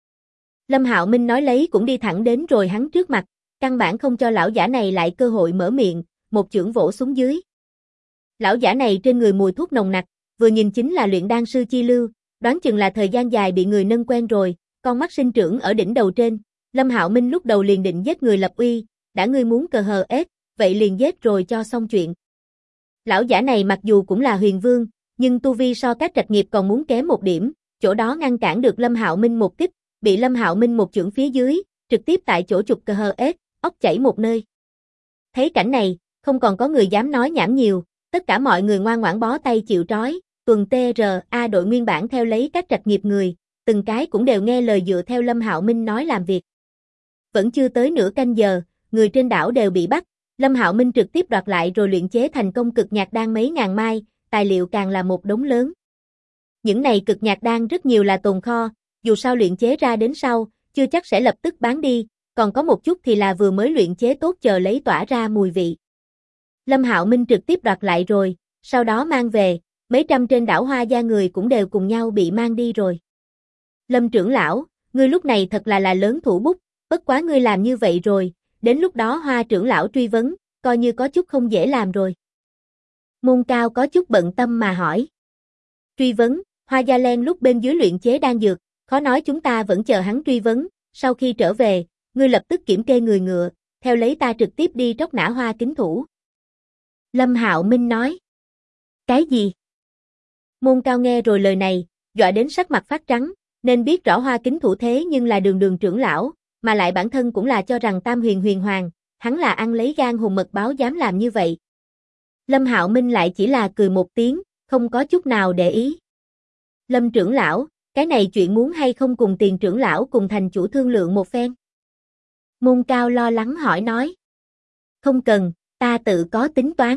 Lâm Hạo Minh nói lấy cũng đi thẳng đến rồi hắn trước mặt, căn bản không cho lão giả này lại cơ hội mở miệng, một chưởng vỗ xuống dưới. Lão giả này trên người mùi thuốc nồng nặc, vừa nhìn chính là luyện đan sư chi lưu, đoán chừng là thời gian dài bị người nâng quen rồi, con mắt sinh trưởng ở đỉnh đầu trên. Lâm Hạo Minh lúc đầu liền định giết người lập uy, đã ngươi muốn cờ hờ ếch, vậy liền giết rồi cho xong chuyện. Lão giả này mặc dù cũng là huyền vương, nhưng tu vi so các trạch nghiệp còn muốn kém một điểm, chỗ đó ngăn cản được Lâm Hạo Minh một kích, bị Lâm Hạo Minh một chưởng phía dưới, trực tiếp tại chỗ chụp cờ hờ ếch, óc chảy một nơi. Thấy cảnh này, không còn có người dám nói nhảm nhiều, tất cả mọi người ngoan ngoãn bó tay chịu trói, tuần TRA đội nguyên bản theo lấy các trạch nghiệp người, từng cái cũng đều nghe lời dựa theo Lâm Hạo Minh nói làm việc. Vẫn chưa tới nửa canh giờ, người trên đảo đều bị bắt, Lâm Hạo Minh trực tiếp đoạt lại rồi luyện chế thành công cực nhạc đan mấy ngàn mai, tài liệu càng là một đống lớn. Những này cực nhạc đan rất nhiều là tồn kho, dù sao luyện chế ra đến sau, chưa chắc sẽ lập tức bán đi, còn có một chút thì là vừa mới luyện chế tốt chờ lấy tỏa ra mùi vị. Lâm Hạo Minh trực tiếp đoạt lại rồi, sau đó mang về, mấy trăm trên đảo Hoa gia người cũng đều cùng nhau bị mang đi rồi. Lâm trưởng lão, ngươi lúc này thật là lớn thủ bút, bất quá ngươi làm như vậy rồi, đến lúc đó Hoa trưởng lão truy vấn, coi như có chút không dễ làm rồi. Môn Cao có chút bận tâm mà hỏi. Truy vấn, Hoa gia len lúc bên dưới luyện chế đan dược, khó nói chúng ta vẫn chờ hắn truy vấn, sau khi trở về, ngươi lập tức kiểm kê người ngựa, theo lấy ta trực tiếp đi tróc nã Hoa kính thủ. Lâm Hạo Minh nói. Cái gì? Môn Cao nghe rồi lời này, dọa đến sắc mặt phát trắng, nên biết rõ Hoa kính thủ thế nhưng là đường trưởng lão, mà lại bản thân cũng là cho rằng Tam Huyền Huyền Hoàng, hắn là ăn lấy gan hùm mật báo dám làm như vậy. Lâm Hạo Minh lại chỉ là cười một tiếng, không có chút nào để ý. Lâm trưởng lão, cái này chuyện muốn hay không cùng Tiền trưởng lão cùng thành chủ thương lượng một phen? Môn Cao lo lắng hỏi nói. Không cần, ta tự có tính toán.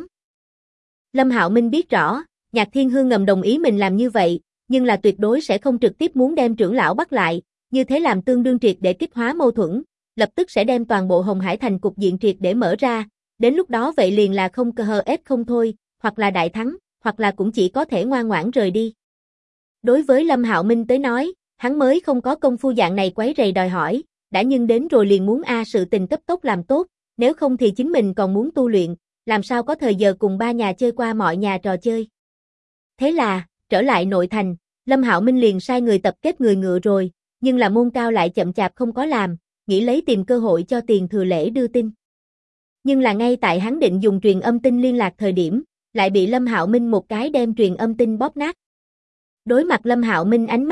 Lâm Hạo Minh biết rõ, Nhạc Thiên Hương ngầm đồng ý mình làm như vậy, nhưng là tuyệt đối sẽ không trực tiếp muốn đem trưởng lão bắt lại, như thế làm tương đương triệt để kích hóa mâu thuẫn, lập tức sẽ đem toàn bộ Hồng Hải thành cục diện triệt để mở ra, đến lúc đó vậy liền là không cơ hờ ép không thôi, hoặc là đại thắng, hoặc là cũng chỉ có thể ngoan ngoãn rời đi. Đối với Lâm Hạo Minh tới nói, hắn mới không có công phu dạng này quấy rầy đòi hỏi, đã nhưng đến rồi liền muốn sự tình cấp tốc làm tốt, nếu không thì chính mình còn muốn tu luyện, làm sao có thời giờ cùng ba nhà chơi qua mọi nhà trò chơi. Thế là, trở lại nội thành, Lâm Hạo Minh liền sai người tập kết người ngựa rồi, nhưng là Môn Cao lại chậm chạp không có làm, nghĩ lấy tìm cơ hội cho Tiền Thừa Lễ đưa tin. Nhưng là ngay tại hắn định dùng truyền âm tin liên lạc thời điểm, lại bị Lâm Hạo Minh một cái đem truyền âm tin bóp nát. Đối mặt Lâm Hạo Minh ánh mắt,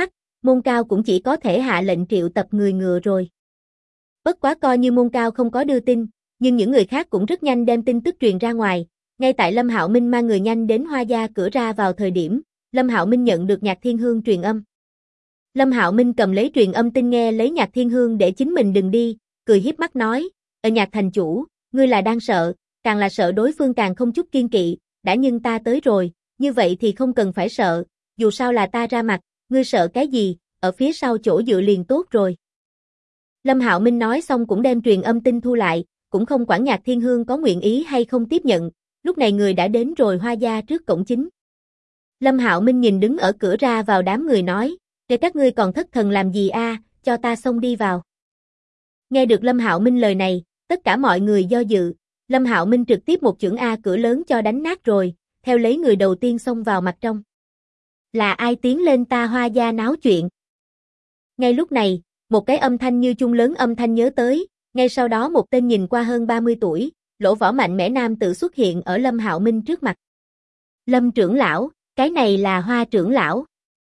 Môn Cao cũng chỉ có thể hạ lệnh triệu tập người ngựa rồi. Bất quá coi như Môn Cao không có đưa tin, nhưng những người khác cũng rất nhanh đem tin tức truyền ra ngoài. Ngay tại Lâm Hạo Minh mang người nhanh đến Hoa gia cửa ra vào thời điểm, Lâm Hạo Minh nhận được Nhạc Thiên Hương truyền âm. Lâm Hạo Minh cầm lấy truyền âm tin nghe lấy Nhạc Thiên Hương để chính mình đừng đi, cười hiếp mắt nói, Nhạc thành chủ, ngươi là đang sợ, càng là sợ đối phương càng không chút kiên kỵ, đã nhưng ta tới rồi, như vậy thì không cần phải sợ, dù sao là ta ra mặt, ngươi sợ cái gì, ở phía sau chỗ dựa liền tốt rồi. Lâm Hạo Minh nói xong cũng đem truyền âm tin thu lại, cũng không quản Nhạc Thiên Hương có nguyện ý hay không tiếp nhận, lúc này người đã đến rồi Hoa gia trước cổng chính. Lâm Hạo Minh nhìn đứng ở cửa ra vào đám người nói, để các ngươi còn thất thần làm gì a, cho ta xông đi vào. Nghe được Lâm Hạo Minh lời này, tất cả mọi người do dự, Lâm Hạo Minh trực tiếp một chưởng A cửa lớn cho đánh nát rồi, theo lấy người đầu tiên xông vào mặt trong. Là ai tiến lên ta Hoa gia náo chuyện? Ngay lúc này, một cái âm thanh như chuông lớn âm thanh nhớ tới, ngay sau đó một tên nhìn qua hơn 30 tuổi, lỗ võ mạnh mẽ nam tử xuất hiện ở Lâm Hạo Minh trước mặt. Lâm trưởng lão, cái này là Hoa trưởng lão.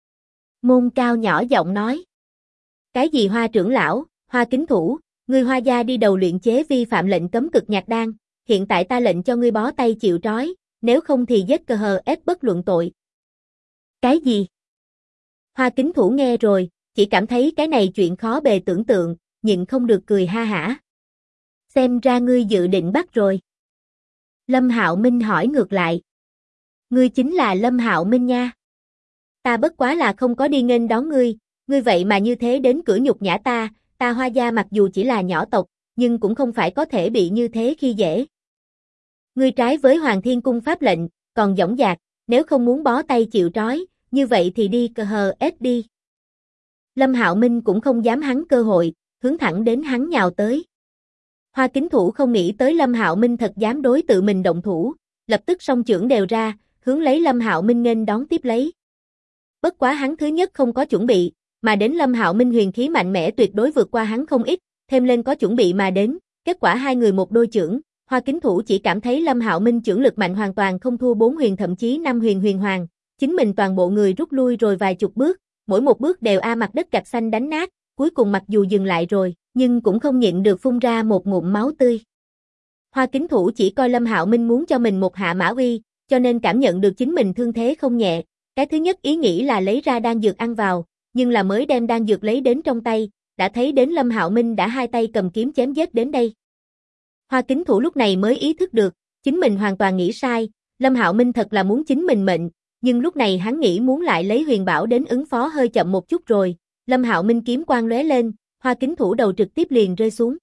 Môn Cao nhỏ giọng nói. Cái gì Hoa trưởng lão, Hoa kính thủ, ngươi Hoa gia đi đầu luyện chế vi phạm lệnh cấm cực nhạc đan, hiện tại ta lệnh cho ngươi bó tay chịu trói, nếu không thì giết cờ hờ ép bất luận tội. Cái gì? Hoa kính thủ nghe rồi, chỉ cảm thấy cái này chuyện khó bề tưởng tượng, nhịn không được cười ha hả. Xem ra ngươi dự định bắt rồi. Lâm Hạo Minh hỏi ngược lại. Ngươi chính là Lâm Hạo Minh nha. Ta bất quá là không có đi nghênh đón ngươi, ngươi vậy mà như thế đến cửa nhục nhã ta Hoa gia mặc dù chỉ là nhỏ tộc, nhưng cũng không phải có thể bị như thế khi dễ. Ngươi trái với Hoàng Thiên Cung pháp lệnh, còn dõng dạc, nếu không muốn bó tay chịu trói, như vậy thì đi cờ hờ ép đi. Lâm Hạo Minh cũng không dám hắn cơ hội, hướng thẳng đến hắn nhào tới. Hoa kính thủ không nghĩ tới Lâm Hạo Minh thật dám đối tự mình động thủ, lập tức song chưởng đều ra, hướng lấy Lâm Hạo Minh nghênh đón tiếp lấy. Bất quá hắn thứ nhất không có chuẩn bị, mà đến Lâm Hạo Minh huyền khí mạnh mẽ tuyệt đối vượt qua hắn không ít, thêm lên có chuẩn bị mà đến, kết quả hai người một đôi chưởng, Hoa kính thủ chỉ cảm thấy Lâm Hạo Minh chưởng lực mạnh hoàn toàn không thua 4 huyền thậm chí 5 huyền huyền hoàng, chính mình toàn bộ người rút lui rồi vài chục bước, mỗi một bước đều mặt đất gạch xanh đánh nát, cuối cùng mặc dù dừng lại rồi, nhưng cũng không nhịn được phun ra một ngụm máu tươi. Hoa kính thủ chỉ coi Lâm Hạo Minh muốn cho mình một hạ mã uy, cho nên cảm nhận được chính mình thương thế không nhẹ, cái thứ nhất ý nghĩ là lấy ra đan dược ăn vào, nhưng là mới đem đan dược lấy đến trong tay, đã thấy đến Lâm Hạo Minh đã hai tay cầm kiếm chém giết đến đây. Hoa kính thủ lúc này mới ý thức được, chính mình hoàn toàn nghĩ sai, Lâm Hạo Minh thật là muốn chính mình mệnh, nhưng lúc này hắn nghĩ muốn lại lấy huyền bảo đến ứng phó hơi chậm một chút rồi, Lâm Hạo Minh kiếm quang lóe lên, Hoa kính thủ đầu trực tiếp liền rơi xuống.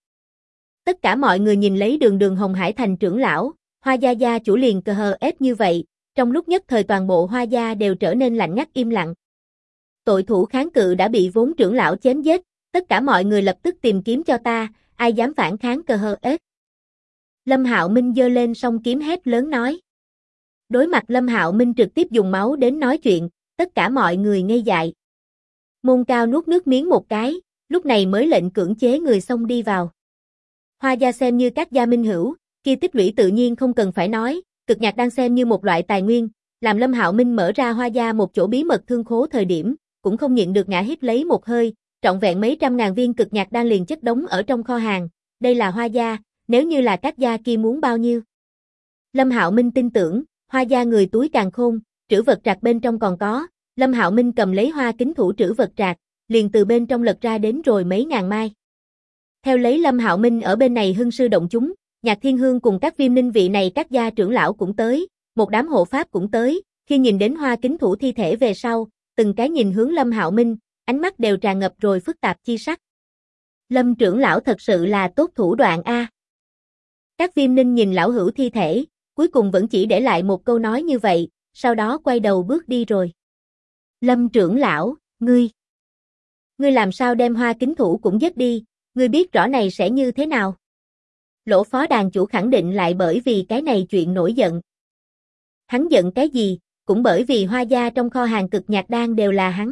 Tất cả mọi người nhìn lấy đường Hồng Hải Thành trưởng lão, Hoa gia gia chủ liền cờ hờ ép như vậy, trong lúc nhất thời toàn bộ Hoa gia đều trở nên lạnh ngắt im lặng. Tội thủ kháng cự đã bị vốn trưởng lão chém giết, tất cả mọi người lập tức tìm kiếm cho ta, ai dám phản kháng cờ hờ ép. Lâm Hạo Minh giơ lên song kiếm hét lớn nói. Đối mặt Lâm Hạo Minh trực tiếp dùng máu đến nói chuyện, tất cả mọi người ngây dại. Môn Cao nuốt nước miếng một cái, lúc này mới lệnh cưỡng chế người xông đi vào. Hoa gia xem như các gia minh hữu, kia tích lũy tự nhiên không cần phải nói, cực nhạc đang xem như một loại tài nguyên, làm Lâm Hạo Minh mở ra Hoa gia một chỗ bí mật thương khố thời điểm, cũng không nhịn được ngã hít lấy một hơi, trọn vẹn mấy trăm ngàn viên cực nhạc đang liền chất đống ở trong kho hàng, đây là Hoa gia, nếu như là các gia kia muốn bao nhiêu. Lâm Hạo Minh tin tưởng, Hoa gia người túi càng khôn, trữ vật trạc bên trong còn có, Lâm Hạo Minh cầm lấy Hoa kính thủ trữ vật trạc, liền từ bên trong lật ra đến rồi mấy ngàn mai. Theo lấy Lâm Hạo Minh ở bên này hưng sư động chúng, Nhạc Thiên Hương cùng các Viêm Ninh vị này các gia trưởng lão cũng tới, một đám hộ pháp cũng tới, khi nhìn đến Hoa kính thủ thi thể về sau, từng cái nhìn hướng Lâm Hạo Minh, ánh mắt đều tràn ngập rồi phức tạp chi sắc. Lâm trưởng lão thật sự là tốt thủ đoạn a. Các Viêm Ninh nhìn lão hữu thi thể, cuối cùng vẫn chỉ để lại một câu nói như vậy, sau đó quay đầu bước đi rồi. Lâm trưởng lão, ngươi làm sao đem Hoa kính thủ cũng giết đi, ngươi biết rõ này sẽ như thế nào? Lỗ phó đàn chủ khẳng định lại bởi vì cái này chuyện nổi giận. Hắn giận cái gì, cũng bởi vì Hoa gia trong kho hàng cực nhạc đan đều là hắn.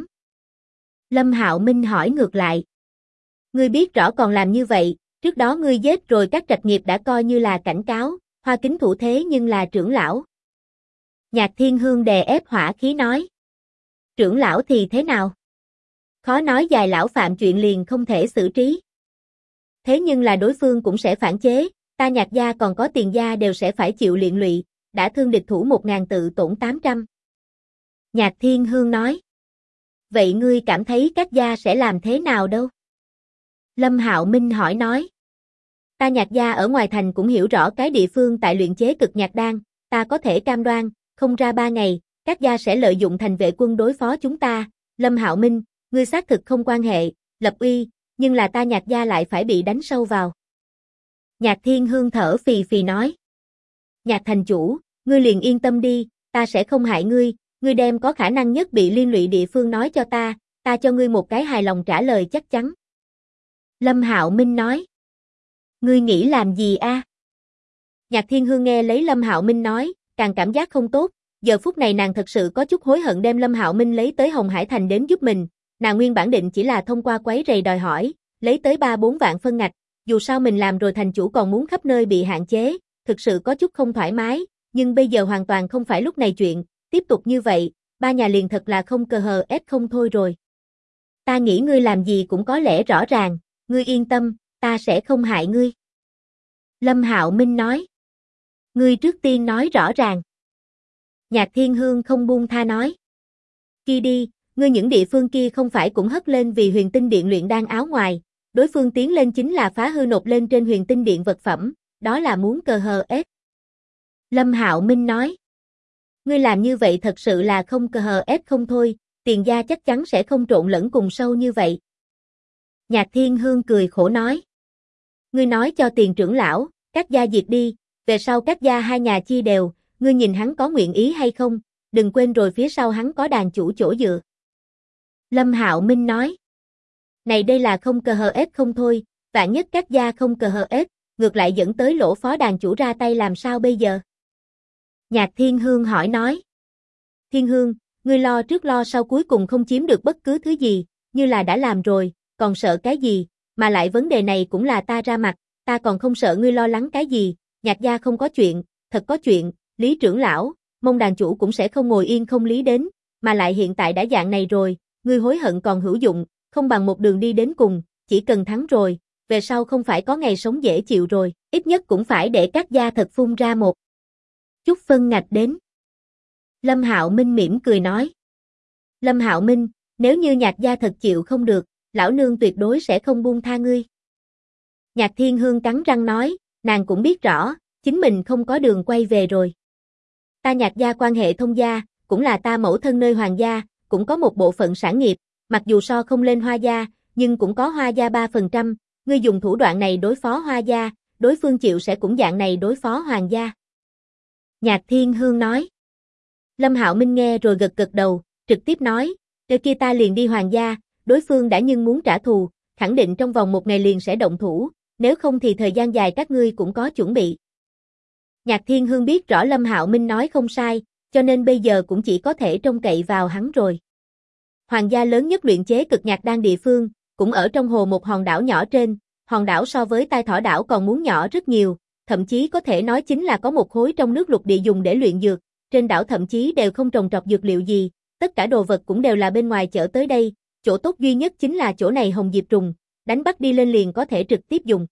Lâm Hạo Minh hỏi ngược lại. Ngươi biết rõ còn làm như vậy, trước đó ngươi giết rồi các trạch nghiệp đã coi như là cảnh cáo, Hoa kính thủ thế nhưng là trưởng lão. Nhạc Thiên Hương đè ép hỏa khí nói. Trưởng lão thì thế nào? Khó nói dài lão phạm chuyện liền không thể xử trí. Thế nhưng là đối phương cũng sẽ phản chế, ta Nhạc gia còn có Tiền gia đều sẽ phải chịu liên lụy, đã thương địch thủ 1000 tự tổn 800. Nhạc Thiên Hương nói. Vậy ngươi cảm thấy các gia sẽ làm thế nào đâu? Lâm Hạo Minh hỏi nói. Ta Nhạc gia ở ngoài thành cũng hiểu rõ cái địa phương tại luyện chế cực nhạc đan, ta có thể cam đoan, không ra 3 ngày, các gia sẽ lợi dụng thành vệ quân đối phó chúng ta. Lâm Hạo Minh, ngươi xác thực không quan hệ, lập uy, nhưng là ta Nhạc gia lại phải bị đánh sâu vào. Nhạc Thiên Hương thở phì phì nói. Nhạc thành chủ, ngươi liền yên tâm đi, ta sẽ không hại ngươi, ngươi đem có khả năng nhất bị liên lụy địa phương nói cho ta cho ngươi một cái hài lòng trả lời chắc chắn. Lâm Hạo Minh nói. Ngươi nghĩ làm gì a? Nhạc Thiên Hương nghe lấy Lâm Hạo Minh nói, càng cảm giác không tốt, giờ phút này nàng thật sự có chút hối hận đem Lâm Hạo Minh lấy tới Hồng Hải Thành đến giúp mình, nàng nguyên bản định chỉ là thông qua quấy rầy đòi hỏi, lấy tới 3-4 vạn phân ngạch, dù sao mình làm rồi thành chủ còn muốn khắp nơi bị hạn chế, thực sự có chút không thoải mái, nhưng bây giờ hoàn toàn không phải lúc này chuyện, tiếp tục như vậy, ba nhà liền thật là không cờ hờ ép không thôi rồi. Ta nghĩ ngươi làm gì cũng có lẽ rõ ràng, ngươi yên tâm, ta sẽ không hại ngươi. Lâm Hạo Minh nói. Ngươi trước tiên nói rõ ràng. Nhạc Thiên Hương không buông tha nói. Kia đi, ngươi những địa phương kia không phải cũng hất lên vì Huyền Tinh Điện luyện đan áo ngoài, đối phương tiến lên chính là phá hư nộp lên trên Huyền Tinh Điện vật phẩm, đó là muốn cờ hờ ép. Lâm Hạo Minh nói. Ngươi làm như vậy thật sự là không cờ hờ ép không thôi, Tiền gia chắc chắn sẽ không trộn lẫn cùng sâu như vậy. Nhạc Thiên Hương cười khổ nói. Ngươi nói cho Tiền trưởng lão, các gia diệt đi, về sau các gia hai nhà chia đều, ngươi nhìn hắn có nguyện ý hay không, đừng quên rồi phía sau hắn có đàn chủ chỗ dựa. Lâm Hạo Minh nói. Này đây là không cờ hờ ép không thôi, vạn nhất các gia không cờ hờ ép, ngược lại dẫn tới lỗ phó đàn chủ ra tay làm sao bây giờ? Nhạc Thiên Hương hỏi nói. Thiên Hương, ngươi lo trước lo sau cuối cùng không chiếm được bất cứ thứ gì, như là đã làm rồi, còn sợ cái gì, mà lại vấn đề này cũng là ta ra mặt, ta còn không sợ ngươi lo lắng cái gì, Nhạc gia không có chuyện, thật có chuyện, Lý trưởng lão, mong đàn chủ cũng sẽ không ngồi yên không lý đến, mà lại hiện tại đã dạng này rồi, ngươi hối hận còn hữu dụng, không bằng một đường đi đến cùng, chỉ cần thắng rồi, về sau không phải có ngày sống dễ chịu rồi, ít nhất cũng phải để các gia thật phun ra một chút phân ngạch đến. Lâm Hạo Minh mỉm cười nói. Lâm Hạo Minh, nếu như Nhạc gia thật chịu không được, lão nương tuyệt đối sẽ không buông tha ngươi. Nhạc Thiên Hương cắn răng nói, nàng cũng biết rõ, chính mình không có đường quay về rồi. Ta Nhạc gia quan hệ thông gia, cũng là ta mẫu thân nơi hoàng gia, cũng có một bộ phận sản nghiệp, mặc dù so không lên Hoa gia, nhưng cũng có Hoa gia 3%, ngươi dùng thủ đoạn này đối phó Hoa gia, đối phương chịu sẽ cũng dạng này đối phó hoàng gia. Nhạc Thiên Hương nói. Lâm Hạo Minh nghe rồi gật gật đầu, trực tiếp nói, "Để kia ta liền đi hoàng gia, đối phương đã nhưng muốn trả thù, khẳng định trong vòng 1 ngày liền sẽ động thủ, nếu không thì thời gian dài các ngươi cũng có chuẩn bị." Nhạc Thiên Hương biết rõ Lâm Hạo Minh nói không sai, cho nên bây giờ cũng chỉ có thể trông cậy vào hắn rồi. Hoàng gia lớn nhất luyện chế cực nhạc đan địa phương, cũng ở trong hồ một hòn đảo nhỏ trên, hòn đảo so với Tai Thỏ đảo còn muốn nhỏ rất nhiều, thậm chí có thể nói chính là có một khối trong nước lục địa dùng để luyện dược, trên đảo thậm chí đều không trồng trọt dược liệu gì, tất cả đồ vật cũng đều là bên ngoài chở tới đây, chỗ tốt duy nhất chính là chỗ này hồng diệp trùng, đánh bắt đi lên liền có thể trực tiếp dùng.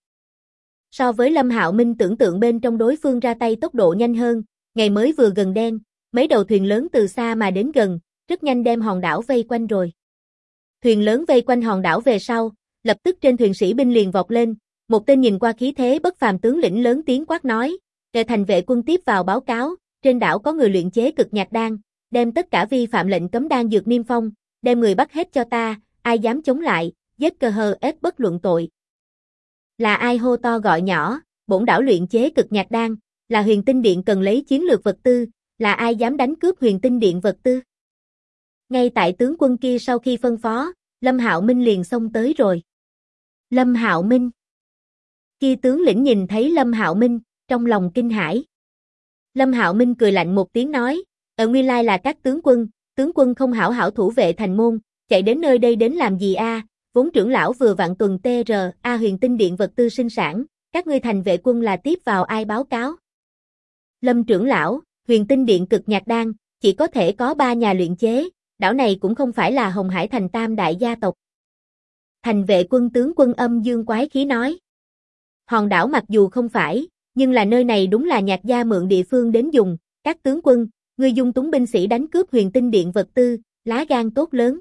So với Lâm Hạo Minh tưởng tượng bên trong đối phương ra tay tốc độ nhanh hơn, ngày mới vừa gần đen, mấy đầu thuyền lớn từ xa mà đến gần, rất nhanh đem hòn đảo vây quanh rồi. Thuyền lớn vây quanh hòn đảo về sau, lập tức trên thuyền sĩ binh liền vọt lên, một tên nhìn qua khí thế bất phàm tướng lĩnh lớn tiếng quát nói, "Để thành vệ quân tiếp vào báo cáo, trên đảo có người luyện chế cực nhạc đan, đem tất cả vi phạm lệnh cấm đan dược niêm phong, đem người bắt hết cho ta, ai dám chống lại, giết cờ hờ ép bất luận tội." Là ai hô to gọi nhỏ, bổn đảo luyện chế cực nhạc đan, là Huyền Tinh Điện cần lấy chiến lược vật tư, là ai dám đánh cướp Huyền Tinh Điện vật tư? Ngay tại tướng quân kia sau khi phân phó, Lâm Hạo Minh liền xông tới rồi. Lâm Hạo Minh. Kia tướng lĩnh nhìn thấy Lâm Hạo Minh, trong lòng kinh hãi. Lâm Hạo Minh cười lạnh một tiếng nói, nguyên lai là các tướng quân không hảo hảo thủ vệ thành môn, chạy đến nơi đây đến làm gì a? Vốn trưởng lão vừa vặn tuần TRA Huyền Tinh Điện vật tư sinh sản, các ngươi thành vệ quân là tiếp vào ai báo cáo? Lâm trưởng lão, Huyền Tinh Điện cực nhạc đan, chỉ có thể có 3 nhà luyện chế, đảo này cũng không phải là Hồng Hải Thành tam đại gia tộc, Thành vệ quân tướng quân âm dương quái khí nói. Hòn đảo mặc dù không phải, nhưng là nơi này đúng là Nhạc gia mượn địa phương đến dùng, các tướng quân, ngươi dung túng binh sĩ đánh cướp Huyền Tinh Điện vật tư, lá gan tốt lớn.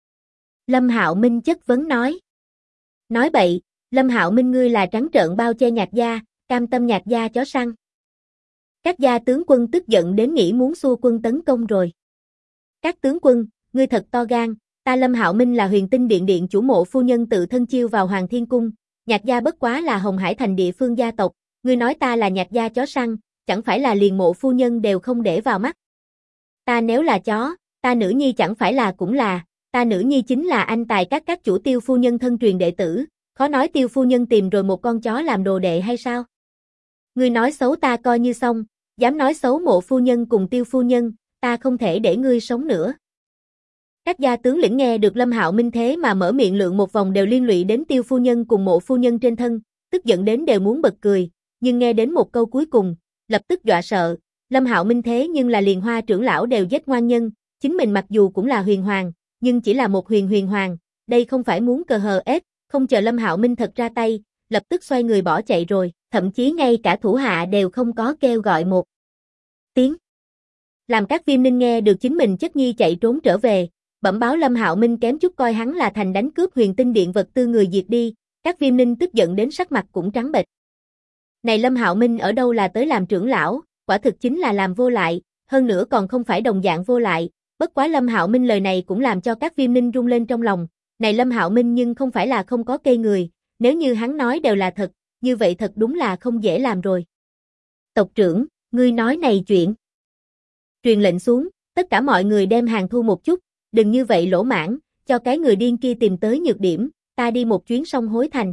Lâm Hạo Minh chất vấn nói. Nói bậy, Lâm Hạo Minh ngươi là trắng trợn bao che Nhạc gia, cam tâm Nhạc gia chó săn. Các gia tướng quân tức giận đến nghĩ muốn xua quân tấn công rồi. Các tướng quân, ngươi thật to gan, ta Lâm Hạo Minh là Huyền Tinh Điện điện chủ mộ phu nhân tự thân chiêu vào Hoàng Thiên Cung, Nhạc gia bất quá là Hồng Hải thành địa phương gia tộc, ngươi nói ta là Nhạc gia chó săn, chẳng phải là liền mộ phu nhân đều không để vào mắt. Ta nếu là chó, ta nữ nhi chẳng phải là cũng là, ta nữ nhi chính là anh tài các chủ Tiêu phu nhân thân truyền đệ tử, khó nói Tiêu phu nhân tìm rồi một con chó làm đồ đệ hay sao? Ngươi nói xấu ta coi như xong, dám nói xấu mộ phu nhân cùng Tiêu phu nhân, ta không thể để ngươi sống nữa. Các gia tướng lĩnh nghe được Lâm Hạo Minh thế mà mở miệng lượng một vòng đều liên lụy đến Tiêu phu nhân cùng mộ phu nhân trên thân, tức giận đến đều muốn bật cười, nhưng nghe đến một câu cuối cùng, lập tức dọa sợ, Lâm Hạo Minh thế nhưng là liền Hoa trưởng lão đều giết ngoan nhân, chính mình mặc dù cũng là huyền hoàng, nhưng chỉ là một huyền hoàng, đây không phải muốn cờ hờ ép, không chờ Lâm Hạo Minh thật ra tay, lập tức xoay người bỏ chạy rồi, thậm chí ngay cả thủ hạ đều không có kêu gọi một tiếng. Làm các Viêm Ninh nghe được chính mình chất nhi chạy trốn trở về, bẩm báo Lâm Hạo Minh kém chút coi hắn là thành đánh cướp Huyền Tinh Điện vật tư người diệt đi, các Viêm Ninh tức giận đến sắc mặt cũng trắng bệch. Này Lâm Hạo Minh ở đâu là tới làm trưởng lão, quả thực chính là làm vô lại, hơn nữa còn không phải đồng dạng vô lại, bất quá Lâm Hạo Minh lời này cũng làm cho các Viêm Ninh rung lên trong lòng, này Lâm Hạo Minh nhưng không phải là không có cây người, nếu như hắn nói đều là thật, như vậy thật đúng là không dễ làm rồi. Tộc trưởng, ngươi nói này chuyện. Truyền lệnh xuống, tất cả mọi người đem hàng thu một chút, đừng như vậy lỗ mãng, cho cái người điên kia tìm tới nhược điểm, ta đi một chuyến sông Hối Thành.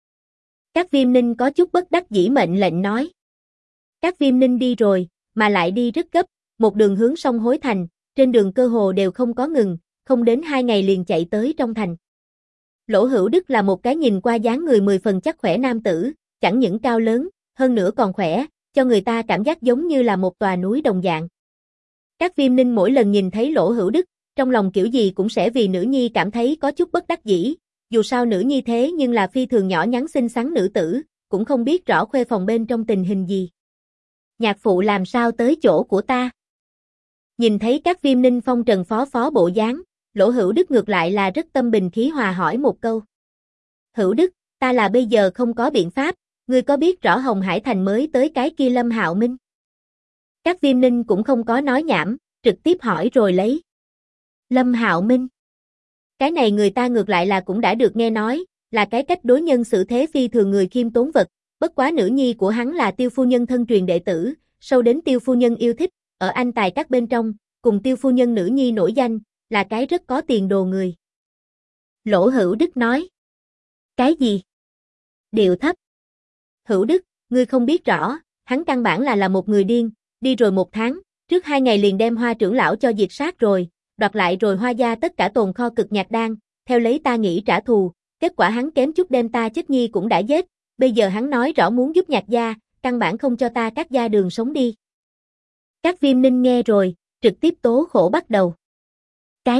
Các Viêm Ninh có chút bất đắc dĩ mệnh lệnh nói. Các Viêm Ninh đi rồi, mà lại đi rất gấp, một đường hướng sông Hối Thành, trên đường cơ hồ đều không có ngừng, không đến 2 ngày liền chạy tới trong thành. Lỗ Hữu Đức là một cái nhìn qua dáng người 10 phần chắc khỏe nam tử, chẳng những cao lớn, hơn nữa còn khỏe, cho người ta cảm giác giống như là một tòa núi đồng dạng. Các Viêm Ninh mỗi lần nhìn thấy Lỗ Hữu Đức, trong lòng kiểu gì cũng sẽ vì nữ nhi cảm thấy có chút bất đắc dĩ, dù sao nữ nhi thế nhưng là phi thường nhỏ nhắn xinh xắn nữ tử, cũng không biết rõ khuê phòng bên trong tình hình gì. Nhạc phụ làm sao tới chỗ của ta? Nhìn thấy các Viêm Ninh phong trần phó bộ dáng, Lỗ Hữu Đức ngược lại là rất tâm bình khí hòa hỏi một câu. Hữu Đức, ta là bây giờ không có biện pháp, ngươi có biết rõ Hồng Hải Thành mới tới cái kia Lâm Hạo Minh? Các Viêm Ninh cũng không có nói nhảm, trực tiếp hỏi rồi lấy. Lâm Hạo Minh. Cái này người ta ngược lại là cũng đã được nghe nói, là cái cách đối nhân xử thế phi thường người khiêm tốn vật, bất quá nữ nhi của hắn là Tiêu phu nhân thân truyền đệ tử, sâu đến Tiêu phu nhân yêu thích, ở anh tài các bên trong, cùng Tiêu phu nhân nữ nhi nổi danh, là cái rất có tiền đồ người. Lỗ Hữu Đức nói. Cái gì? Điệu thấp. Hữu Đức, ngươi không biết rõ, hắn căn bản là một người điên, đi rồi 1 tháng, trước 2 ngày liền đem Hoa trưởng lão cho diệt sát rồi, đoạt lại rồi Hoa gia tất cả tồn kho cực nhạc đan, theo lấy ta nghĩ trả thù, kết quả hắn kém chút đem ta chết nhi cũng đã giết, bây giờ hắn nói rõ muốn giúp Nhạc gia, căn bản không cho ta cắt gia đường sống đi. Các Viêm Ninh nghe rồi, trực tiếp tố khổ bắt đầu. Cái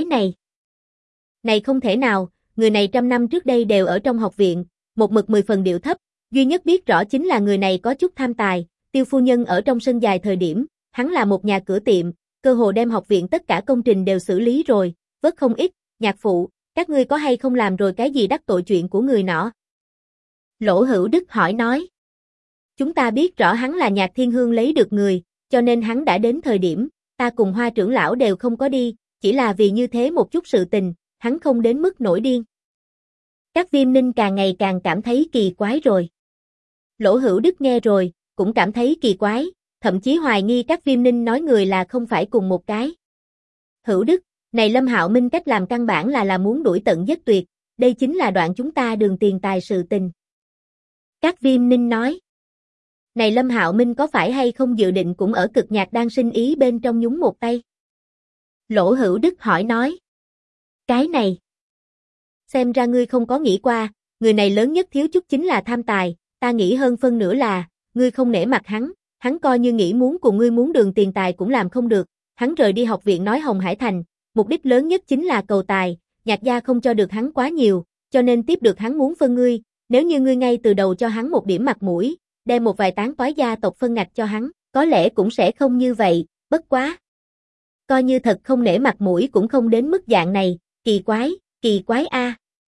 này không thể nào, người này 100 năm trước đây đều ở trong học viện, một mực 10 phần điệu thấp, duy nhất biết rõ chính là người này có chút tham tài, Tiêu phu nhân ở trong sân dài thời điểm, hắn là một nhà cửa tiệm, cơ hồ đem học viện tất cả công trình đều xử lý rồi, vất không ít, nhạc phụ, các ngươi có hay không làm rồi cái gì đắc tội chuyện của người nọ? Lỗ Hữu Đức hỏi nói. Chúng ta biết rõ hắn là Nhạc Thiên Hương lấy được người, cho nên hắn đã đến thời điểm, ta cùng Hoa trưởng lão đều không có đi, chỉ là vì như thế một chút sự tình, hắn không đến mức nổi điên. Các Viêm Ninh càng ngày càng cảm thấy kỳ quái rồi. Lỗ Hữu Đức nghe rồi, cũng cảm thấy kỳ quái, thậm chí hoài nghi các Viêm Ninh nói người là không phải cùng một cái. Hữu Đức, này Lâm Hạo Minh cách làm căn bản là muốn đuổi tận giết tuyệt, đây chính là đoạn chúng ta đường tiền tài sự tình. Các Viêm Ninh nói. Này Lâm Hạo Minh có phải hay không dự định cũng ở cực nhạc đang sinh ý bên trong nhúng một tay? Lỗ Hữu Đức hỏi nói. Cái này. Xem ra ngươi không có nghĩ qua, người này lớn nhất thiếu chút chính là tham tài, ta nghĩ hơn phân nửa là, ngươi không nể mặt hắn coi như nghĩ muốn cùng ngươi muốn đường tiền tài cũng làm không được, hắn rời đi học viện nói Hồng Hải Thành, mục đích lớn nhất chính là cầu tài, Nhạc gia không cho được hắn quá nhiều, cho nên tiếp được hắn muốn phân ngươi, nếu như ngươi ngay từ đầu cho hắn một điểm mặt mũi, đem một vài tán toái gia tộc phân ngạch cho hắn, có lẽ cũng sẽ không như vậy, bất quá. Coi như thật không nể mặt mũi cũng không đến mức dạng này, kỳ quái a.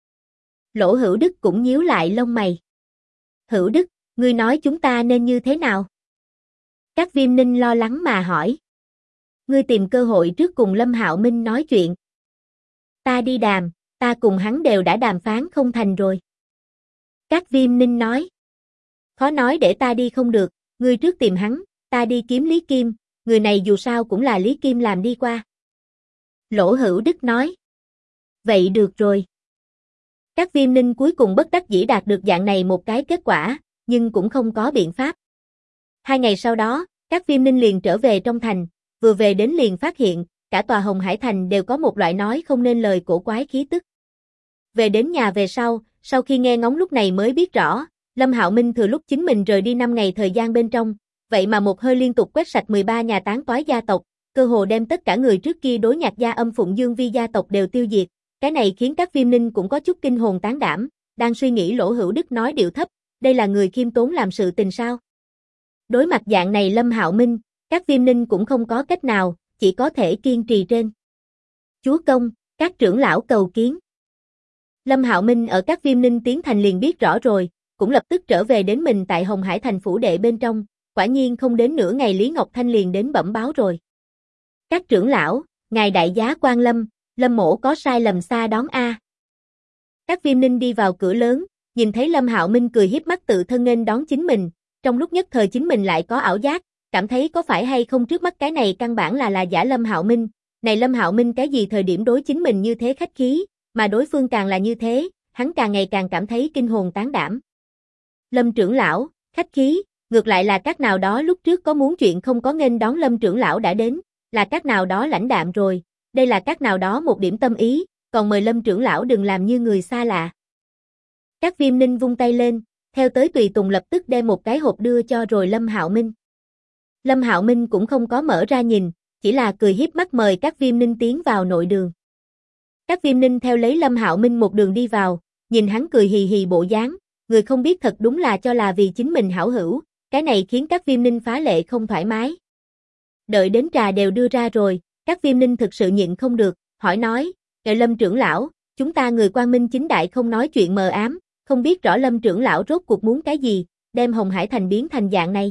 Lỗ Hữu Đức cũng nhíu lại lông mày. Hữu Đức, ngươi nói chúng ta nên như thế nào? Các Viêm Ninh lo lắng mà hỏi. Ngươi tìm cơ hội trước cùng Lâm Hạo Minh nói chuyện. Ta đi đàm, ta cùng hắn đều đã đàm phán không thành rồi. Các Viêm Ninh nói. Khó nói để ta đi không được, ngươi trước tìm hắn, ta đi kiếm Lý Kim, người này dù sao cũng là Lý Kim làm đi qua. Lỗ Hữu Đức nói. Vậy được rồi. Các Viêm Ninh cuối cùng bất đắc dĩ đạt được dạng này một cái kết quả, nhưng cũng không có biện pháp. 2 ngày sau đó, các Viêm Ninh liền trở về trong thành, vừa về đến liền phát hiện, cả tòa Hồng Hải Thành đều có một loại nói không nên lời cổ quái khí tức. Về đến nhà về sau khi nghe ngóng lúc này mới biết rõ, Lâm Hạo Minh thừa lúc chính mình rời đi 5 ngày thời gian bên trong, vậy mà một hơi liên tục quét sạch 13 nhà tán toái gia tộc, cơ hồ đem tất cả người trước kia đối Nhạc gia Âm Phụng Dương Vi gia tộc đều tiêu diệt. Cái này khiến các Viêm Ninh cũng có chút kinh hồn tán đảm, đang suy nghĩ Lỗ Hữu Đức nói điệu thấp, đây là người khiêm tốn làm sự tình sao? Đối mặt dạng này Lâm Hạo Minh, các Viêm Ninh cũng không có cách nào, chỉ có thể kiên trì trên. Chúa công, các trưởng lão cầu kiến. Lâm Hạo Minh ở các Viêm Ninh tiến thành liền biết rõ rồi, cũng lập tức trở về đến mình tại Hồng Hải Thành phủ đệ bên trong, quả nhiên không đến nửa ngày Lý Ngọc Thanh liền đến bẩm báo rồi. Các trưởng lão, ngài đại giá quan lâm, Lâm mỗ có sai lầm xa đón a. Các Viêm Ninh đi vào cửa lớn, nhìn thấy Lâm Hạo Minh cười hiếp mắt tự thân nghênh đón chính mình, trong lúc nhất thời chính mình lại có ảo giác, cảm thấy có phải hay không trước mắt cái này căn bản là giả Lâm Hạo Minh, này Lâm Hạo Minh cái gì thời điểm đối chính mình như thế khách khí, mà đối phương càng là như thế, hắn càng ngày càng cảm thấy kinh hồn tán đảm. Lâm trưởng lão, khách khí, ngược lại là các nào đó lúc trước có muốn chuyện không có nghênh đón Lâm trưởng lão đã đến, là các nào đó lãnh đạm rồi, đây là các nào đó một điểm tâm ý, còn mời Lâm trưởng lão đừng làm như người xa lạ. Các Viêm Ninh vung tay lên, theo tới tùy tùng lập tức đem một cái hộp đưa cho rồi Lâm Hạo Minh. Lâm Hạo Minh cũng không có mở ra nhìn, chỉ là cười hiếp mắt mời các Viêm Ninh tiến vào nội đường. Các Viêm Ninh theo lấy Lâm Hạo Minh một đường đi vào, nhìn hắn cười hì hì bộ dáng, người không biết thật đúng là cho là vì chính mình hảo hữu, cái này khiến các Viêm Ninh phá lệ không thoải mái. Đợi đến trà đều đưa ra rồi, các Viêm Ninh thực sự nhịn không được, hỏi nói, Lâm trưởng lão, chúng ta người quang minh chính đại không nói chuyện mờ ám, không biết rõ Lâm trưởng lão rốt cuộc muốn cái gì, đem Hồng Hải Thành biến thành dạng này.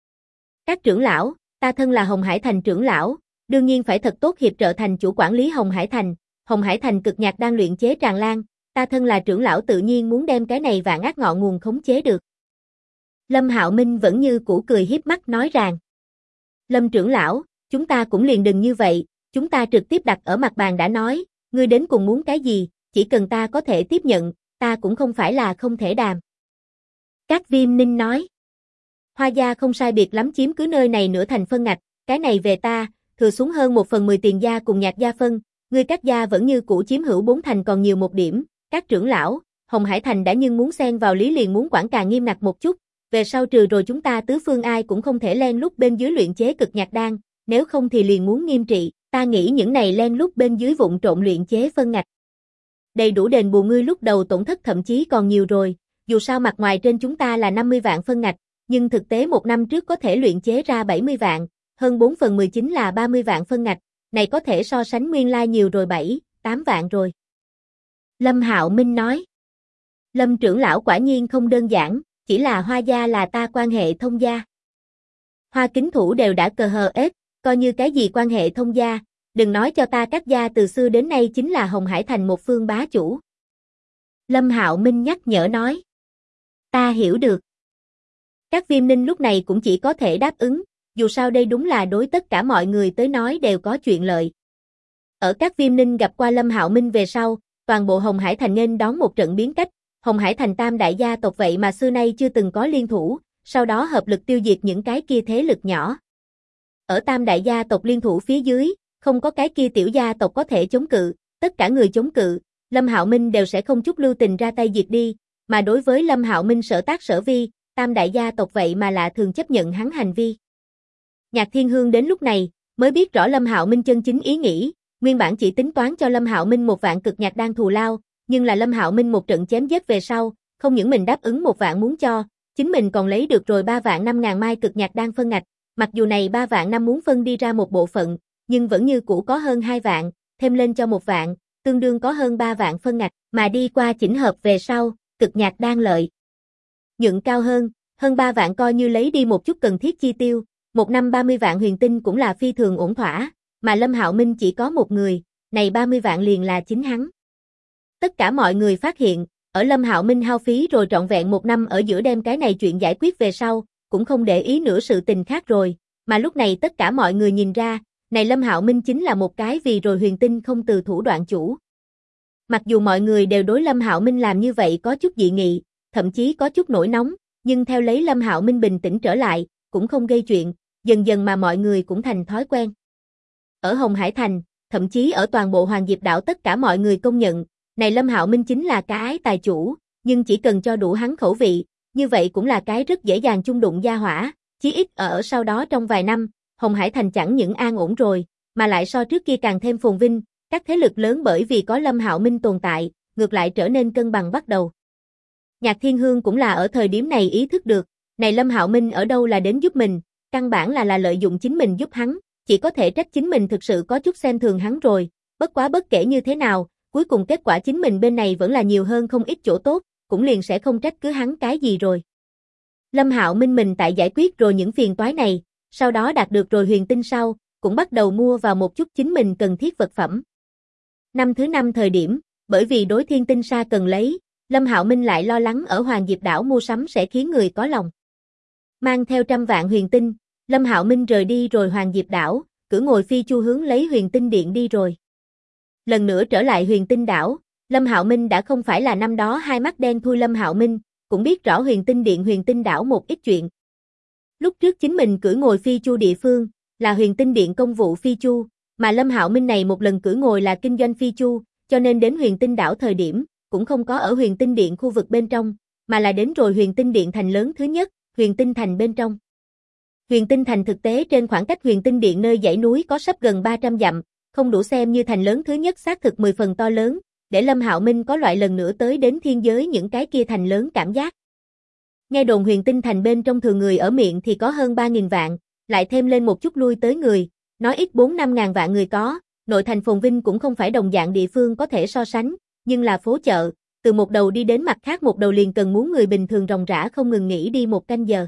Các trưởng lão, ta thân là Hồng Hải Thành trưởng lão, đương nhiên phải thật tốt hiệp trợ thành chủ quản lý Hồng Hải Thành cực nhạc đang luyện chế tràn lan, ta thân là trưởng lão tự nhiên muốn đem cái này vạn ác ngọn nguồn khống chế được. Lâm Hạo Minh vẫn như cũ cười hiếp mắt nói rằng, Lâm trưởng lão, chúng ta cũng liền đừng như vậy, chúng ta trực tiếp đặt ở mặt bàn đã nói, ngươi đến cùng muốn cái gì, chỉ cần ta có thể tiếp nhận, ta cũng không phải là không thể đàm. Các Viêm Ninh nói, Hoa gia không sai biệt lắm chiếm cứ nơi này nửa thành phân ngạch, cái này về ta, thừa xuống hơn 1/10 tiền gia cùng Nhạc gia phân, ngươi các gia vẫn như cũ chiếm hữu 4 thành còn nhiều một điểm, các trưởng lão, Hồng Hải Thành đã nhưng muốn xen vào lý liền muốn quản càng nghiêm ngặt một chút, về sau trừ rồi chúng ta tứ phương ai cũng không thể len lút bên dưới luyện chế cực nhạc đan, nếu không thì liền muốn nghiêm trị, ta nghĩ những này len lút bên dưới vụn trộn luyện chế phân ngạch. Đầy đủ đền bù ngươi lúc đầu tổn thất thậm chí còn nhiều rồi, dù sao mặt ngoài trên chúng ta là 50 vạn phân ngạch, nhưng thực tế một năm trước có thể luyện chế ra 70 vạn, hơn 4/10 chính là 30 vạn phân ngạch, này có thể so sánh nguyên lai nhiều rồi 7-8 vạn rồi. Lâm Hạo Minh nói, Lâm trưởng lão quả nhiên không đơn giản, chỉ là Hoa gia là ta quan hệ thông gia. Hoa kính thủ đều đã cờ hờ ết, coi như cái gì quan hệ thông gia, đừng nói cho ta các gia từ xưa đến nay chính là Hồng Hải Thành một phương bá chủ. Lâm Hạo Minh nhắc nhở nói, ta hiểu được. Các Viêm Ninh lúc này cũng chỉ có thể đáp ứng, dù sao đây đúng là đối tất cả mọi người tới nói đều có chuyện lợi. Ở các Viêm Ninh gặp qua Lâm Hạo Minh về sau, toàn bộ Hồng Hải Thành nên đón một trận biến cách, Hồng Hải Thành tam đại gia tộc vậy mà xưa nay chưa từng có liên thủ, sau đó hợp lực tiêu diệt những cái kia thế lực nhỏ. Ở tam đại gia tộc liên thủ phía dưới, không có cái kia tiểu gia tộc có thể chống cự, tất cả người chống cự, Lâm Hạo Minh đều sẽ không chút lưu tình ra tay diệt đi, mà đối với Lâm Hạo Minh sở tác sở vi, tam đại gia tộc vậy mà lạ thường chấp nhận hắn hành vi. Nhạc Thiên Hương đến lúc này, mới biết rõ Lâm Hạo Minh chân chính ý nghĩ, nguyên bản chỉ tính toán cho Lâm Hạo Minh một vạn cực nhạc đan thù lao, nhưng là Lâm Hạo Minh một trận chém giết về sau, không những mình đáp ứng 1 vạn muốn cho, chính mình còn lấy được rồi 3 vạn 5.000 mai cực nhạc đan phân ngạch, mặc dù này 3 vạn 5 muốn phân đi ra một bộ phận, nhưng vẫn như cũ có hơn 2 vạn, thêm lên cho 1 vạn, tương đương có hơn 3 vạn phân ngạch, mà đi qua chỉnh hợp về sau, cực nhạc đan lợi nhuận cao hơn 3 vạn coi như lấy đi một chút cần thiết chi tiêu, một năm 30 vạn huyền tinh cũng là phi thường ổn thỏa, mà Lâm Hạo Minh chỉ có một người, này 30 vạn liền là chính hắn. Tất cả mọi người phát hiện, ở Lâm Hạo Minh hao phí rồi trọn vẹn 1 năm ở giữa đem cái này chuyện giải quyết về sau, cũng không để ý nữa sự tình khác rồi, mà lúc này tất cả mọi người nhìn ra, này Lâm Hạo Minh chính là một cái vì rồi huyền tinh không từ thủ đoạn chủ. Mặc dù mọi người đều đối Lâm Hạo Minh làm như vậy có chút dị nghị, thậm chí có chút nổi nóng, nhưng theo lấy Lâm Hạo Minh bình tĩnh trở lại, cũng không gây chuyện, dần dần mà mọi người cũng thành thói quen. Ở Hồng Hải Thành, thậm chí ở toàn bộ Hoàng Diệp Đảo tất cả mọi người công nhận, này Lâm Hạo Minh chính là cá ái tài chủ, nhưng chỉ cần cho đủ hắn khẩu vị, như vậy cũng là cái rất dễ dàng chung đụng gia hỏa, chí ít ở sau đó trong vài năm, Hồng Hải Thành chẳng những an ổn rồi, mà lại so trước kia càng thêm phồn vinh, các thế lực lớn bởi vì có Lâm Hạo Minh tồn tại, ngược lại trở nên cân bằng bắt đầu. Nhạc Thiên Hương cũng là ở thời điểm này ý thức được, này Lâm Hạo Minh ở đâu là đến giúp mình, căn bản là lợi dụng chính mình giúp hắn, chỉ có thể trách chính mình thực sự có chút xem thường hắn rồi, bất quá bất kể như thế nào, cuối cùng kết quả chính mình bên này vẫn là nhiều hơn không ít chỗ tốt, cũng liền sẽ không trách cứ hắn cái gì rồi. Lâm Hạo Minh mình tại giải quyết rồi những phiền toái này, sau đó đạt được rồi huyền tinh sau, cũng bắt đầu mua vào một chút chính mình cần thiết vật phẩm. Năm thứ 5 thời điểm, bởi vì đối thiên tinh sa cần lấy, Lâm Hạo Minh lại lo lắng ở Hoàng Diệp Đảo mua sắm sẽ khiến người có lòng. Mang theo 100 vạn huyền tinh, Lâm Hạo Minh rời đi rồi Hoàng Diệp Đảo, cưỡi ngồi phi chu hướng lấy huyền tinh điện đi rồi. Lần nữa trở lại huyền tinh đảo, Lâm Hạo Minh đã không phải là năm đó hai mắt đen thui Lâm Hạo Minh, cũng biết rõ huyền tinh điện huyền tinh đảo một ít chuyện. Lúc trước chính mình cưỡi ngồi phi chu địa phương, là huyền tinh điện công vụ phi chu, mà Lâm Hạo Minh này một lần cưỡi ngồi là kinh doanh phi chu, cho nên đến huyền tinh đảo thời điểm, cũng không có ở huyền tinh điện khu vực bên trong, mà là đến rồi huyền tinh điện thành lớn thứ nhất, huyền tinh thành bên trong. Huyền tinh thành thực tế trên khoảng cách huyền tinh điện nơi dãy núi có sắp gần 300 dặm, không đủ xem như thành lớn thứ nhất xác thực 10 phần to lớn, để Lâm Hạo Minh có loại lần nữa tới đến thiên giới những cái kia thành lớn cảm giác. Nghe đồn huyền tinh thành bên trong thường người ở miệng thì có hơn 3.000 vạn, lại thêm lên một chút lui tới người, nói ít 4-5 ngàn vạn người có, nội thành phồn vinh cũng không phải đồng dạng địa phương có thể so sánh, nhưng là phố chợ, từ một đầu đi đến mặt khác một đầu liền cần muốn người bình thường ròng rã không ngừng nghỉ đi 1 canh giờ.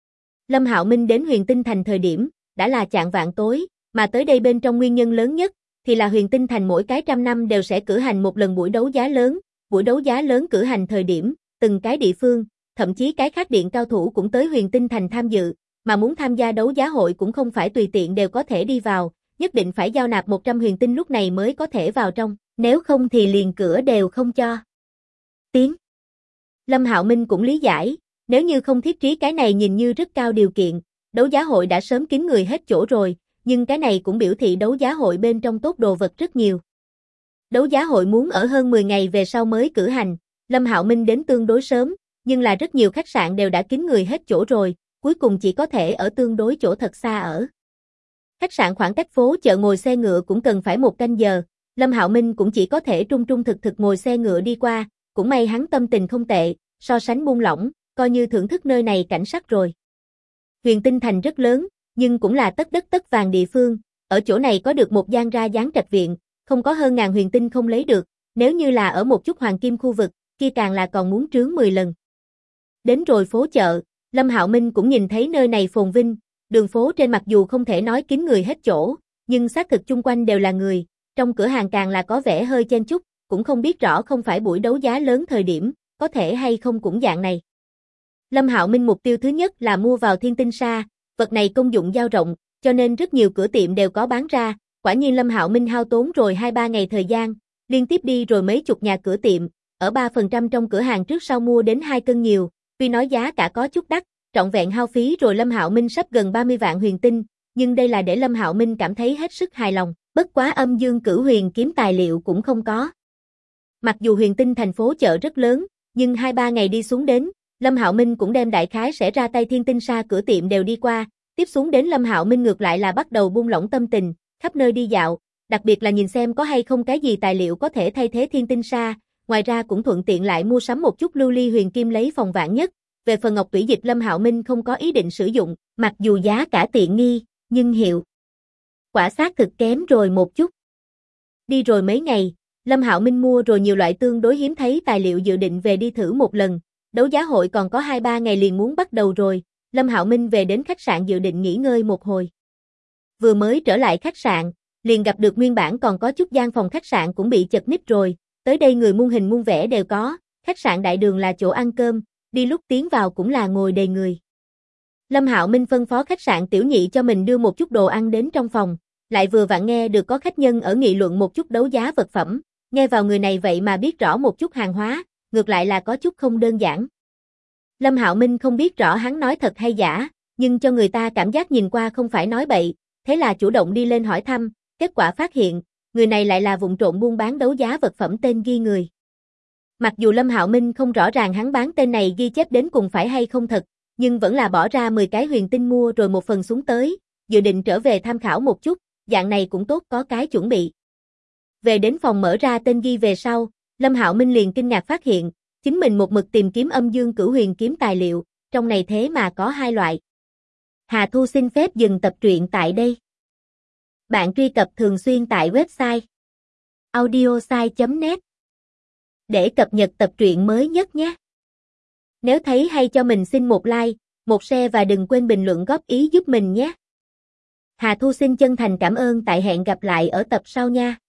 Lâm Hạo Minh đến huyền tinh thành thời điểm, đã là chạng vạng tối, mà tới đây bên trong nguyên nhân lớn nhất, thì là huyền tinh thành mỗi cái 100 năm đều sẽ cử hành một lần buổi đấu giá lớn, buổi đấu giá lớn cử hành thời điểm, từng cái địa phương, thậm chí cái khác điện cao thủ cũng tới huyền tinh thành tham dự, mà muốn tham gia đấu giá hội cũng không phải tùy tiện đều có thể đi vào, nhất định phải giao nạp 100 huyền tinh lúc này mới có thể vào trong, nếu không thì liền cửa đều không cho. Tiếng. Lâm Hạo Minh cũng lý giải, nếu như không thiết trí cái này nhìn như rất cao điều kiện, đấu giá hội đã sớm kín người hết chỗ rồi, nhưng cái này cũng biểu thị đấu giá hội bên trong tốt đồ vật rất nhiều. Đấu giá hội muốn ở hơn 10 ngày về sau mới cử hành, Lâm Hạo Minh đến tương đối sớm, nhưng là rất nhiều khách sạn đều đã kín người hết chỗ rồi, cuối cùng chỉ có thể ở tương đối chỗ thật xa ở. Khách sạn khoảng cách phố chợ ngồi xe ngựa cũng cần phải 1 canh giờ, Lâm Hạo Minh cũng chỉ có thể trung trung thực thực ngồi xe ngựa đi qua, cũng may hắn tâm tình không tệ, so sánh buông lỏng, coi như thưởng thức nơi này cảnh sắc rồi. Huyền tinh thành rất lớn, nhưng cũng là tất đất tất vàng địa phương, ở chỗ này có được một gian ra dáng trạch viện, không có hơn ngàn huyền tinh không lấy được, nếu như là ở một chút hoàng kim khu vực, kia càng là còn muốn trướng 10 lần. Đến rồi phố chợ, Lâm Hạo Minh cũng nhìn thấy nơi này phồn vinh, đường phố trên mặc dù không thể nói kín người hết chỗ, nhưng xác thực chung quanh đều là người, trong cửa hàng càng là có vẻ hơi chen chúc, cũng không biết rõ không phải buổi đấu giá lớn thời điểm, có thể hay không cũng dạng này. Lâm Hạo Minh mục tiêu thứ nhất là mua vào thiên tinh sa, vật này công dụng dao rộng, cho nên rất nhiều cửa tiệm đều có bán ra, quả nhiên Lâm Hạo Minh hao tốn rồi 2-3 ngày thời gian, liên tiếp đi rồi mấy chục nhà cửa tiệm, ở 3% trong cửa hàng trước sau mua đến 2 cân nhiều, tuy nói giá cả có chút đắt, trọn vẹn hao phí rồi Lâm Hạo Minh sắp gần 30 vạn huyền tinh, nhưng đây là để Lâm Hạo Minh cảm thấy hết sức hài lòng, bất quá âm dương cửu huyền kiếm tài liệu cũng không có. Mặc dù huyền tinh thành phố chợ rất lớn, nhưng 2-3 ngày đi xuống đến, Lâm Hạo Minh cũng đem đại khái sẽ ra tay thiên tinh sa cửa tiệm đều đi qua, tiếp xuống đến Lâm Hạo Minh ngược lại là bắt đầu buông lỏng tâm tình, khắp nơi đi dạo, đặc biệt là nhìn xem có hay không cái gì tài liệu có thể thay thế thiên tinh sa, ngoài ra cũng thuận tiện lại mua sắm một chút lưu ly huyền kim lấy phòng vạn nhất. Về phần ngọc tủy dịch Lâm Hạo Minh không có ý định sử dụng, mặc dù giá cả tiện nghi, nhưng hiệu quả xác thực kém rồi một chút. Đi rồi mấy ngày, Lâm Hạo Minh mua rồi nhiều loại tương đối hiếm thấy tài liệu dự định về đi thử một lần. Đấu giá hội còn có 2-3 ngày liền muốn bắt đầu rồi, Lâm Hạo Minh về đến khách sạn dự định nghỉ ngơi một hồi. Vừa mới trở lại khách sạn, liền gặp được nguyên bản còn có chút gian phòng khách sạn cũng bị chật ních rồi, tới đây người muôn hình muôn vẻ đều có, khách sạn đại đường là chỗ ăn cơm, đi lúc tiến vào cũng là ngồi đầy người. Lâm Hạo Minh phân phó khách sạn tiểu nhị cho mình đưa một chút đồ ăn đến trong phòng, lại vừa vặn nghe được có khách nhân ở nghị luận một chút đấu giá vật phẩm, nghe vào người này vậy mà biết rõ một chút hàng hóa, ngược lại là có chút không đơn giản. Lâm Hạo Minh không biết rõ hắn nói thật hay giả, nhưng cho người ta cảm giác nhìn qua không phải nói bậy, thế là chủ động đi lên hỏi thăm, kết quả phát hiện, người này lại là vụng trộm buôn bán đấu giá vật phẩm tên ghi người. Mặc dù Lâm Hạo Minh không rõ ràng hắn bán tên này ghi chép đến cùng phải hay không thật, nhưng vẫn là bỏ ra 10 cái huyền tinh mua rồi một phần xuống tới, dự định trở về tham khảo một chút, dạng này cũng tốt có cái chuẩn bị. Về đến phòng mở ra tên ghi về sau, Lâm Hạo Minh liền kinh ngạc phát hiện, chính mình một mực tìm kiếm âm dương cửu huyền kiếm tài liệu, trong này thế mà có 2 loại. Hà Thu xin phép dừng tập truyện tại đây. Bạn truy cập thường xuyên tại website audiosai.net để cập nhật tập truyện mới nhất nhé. Nếu thấy hay cho mình xin một like, một share và đừng quên bình luận góp ý giúp mình nhé. Hà Thu xin chân thành cảm ơn, tại hẹn gặp lại ở tập sau nha.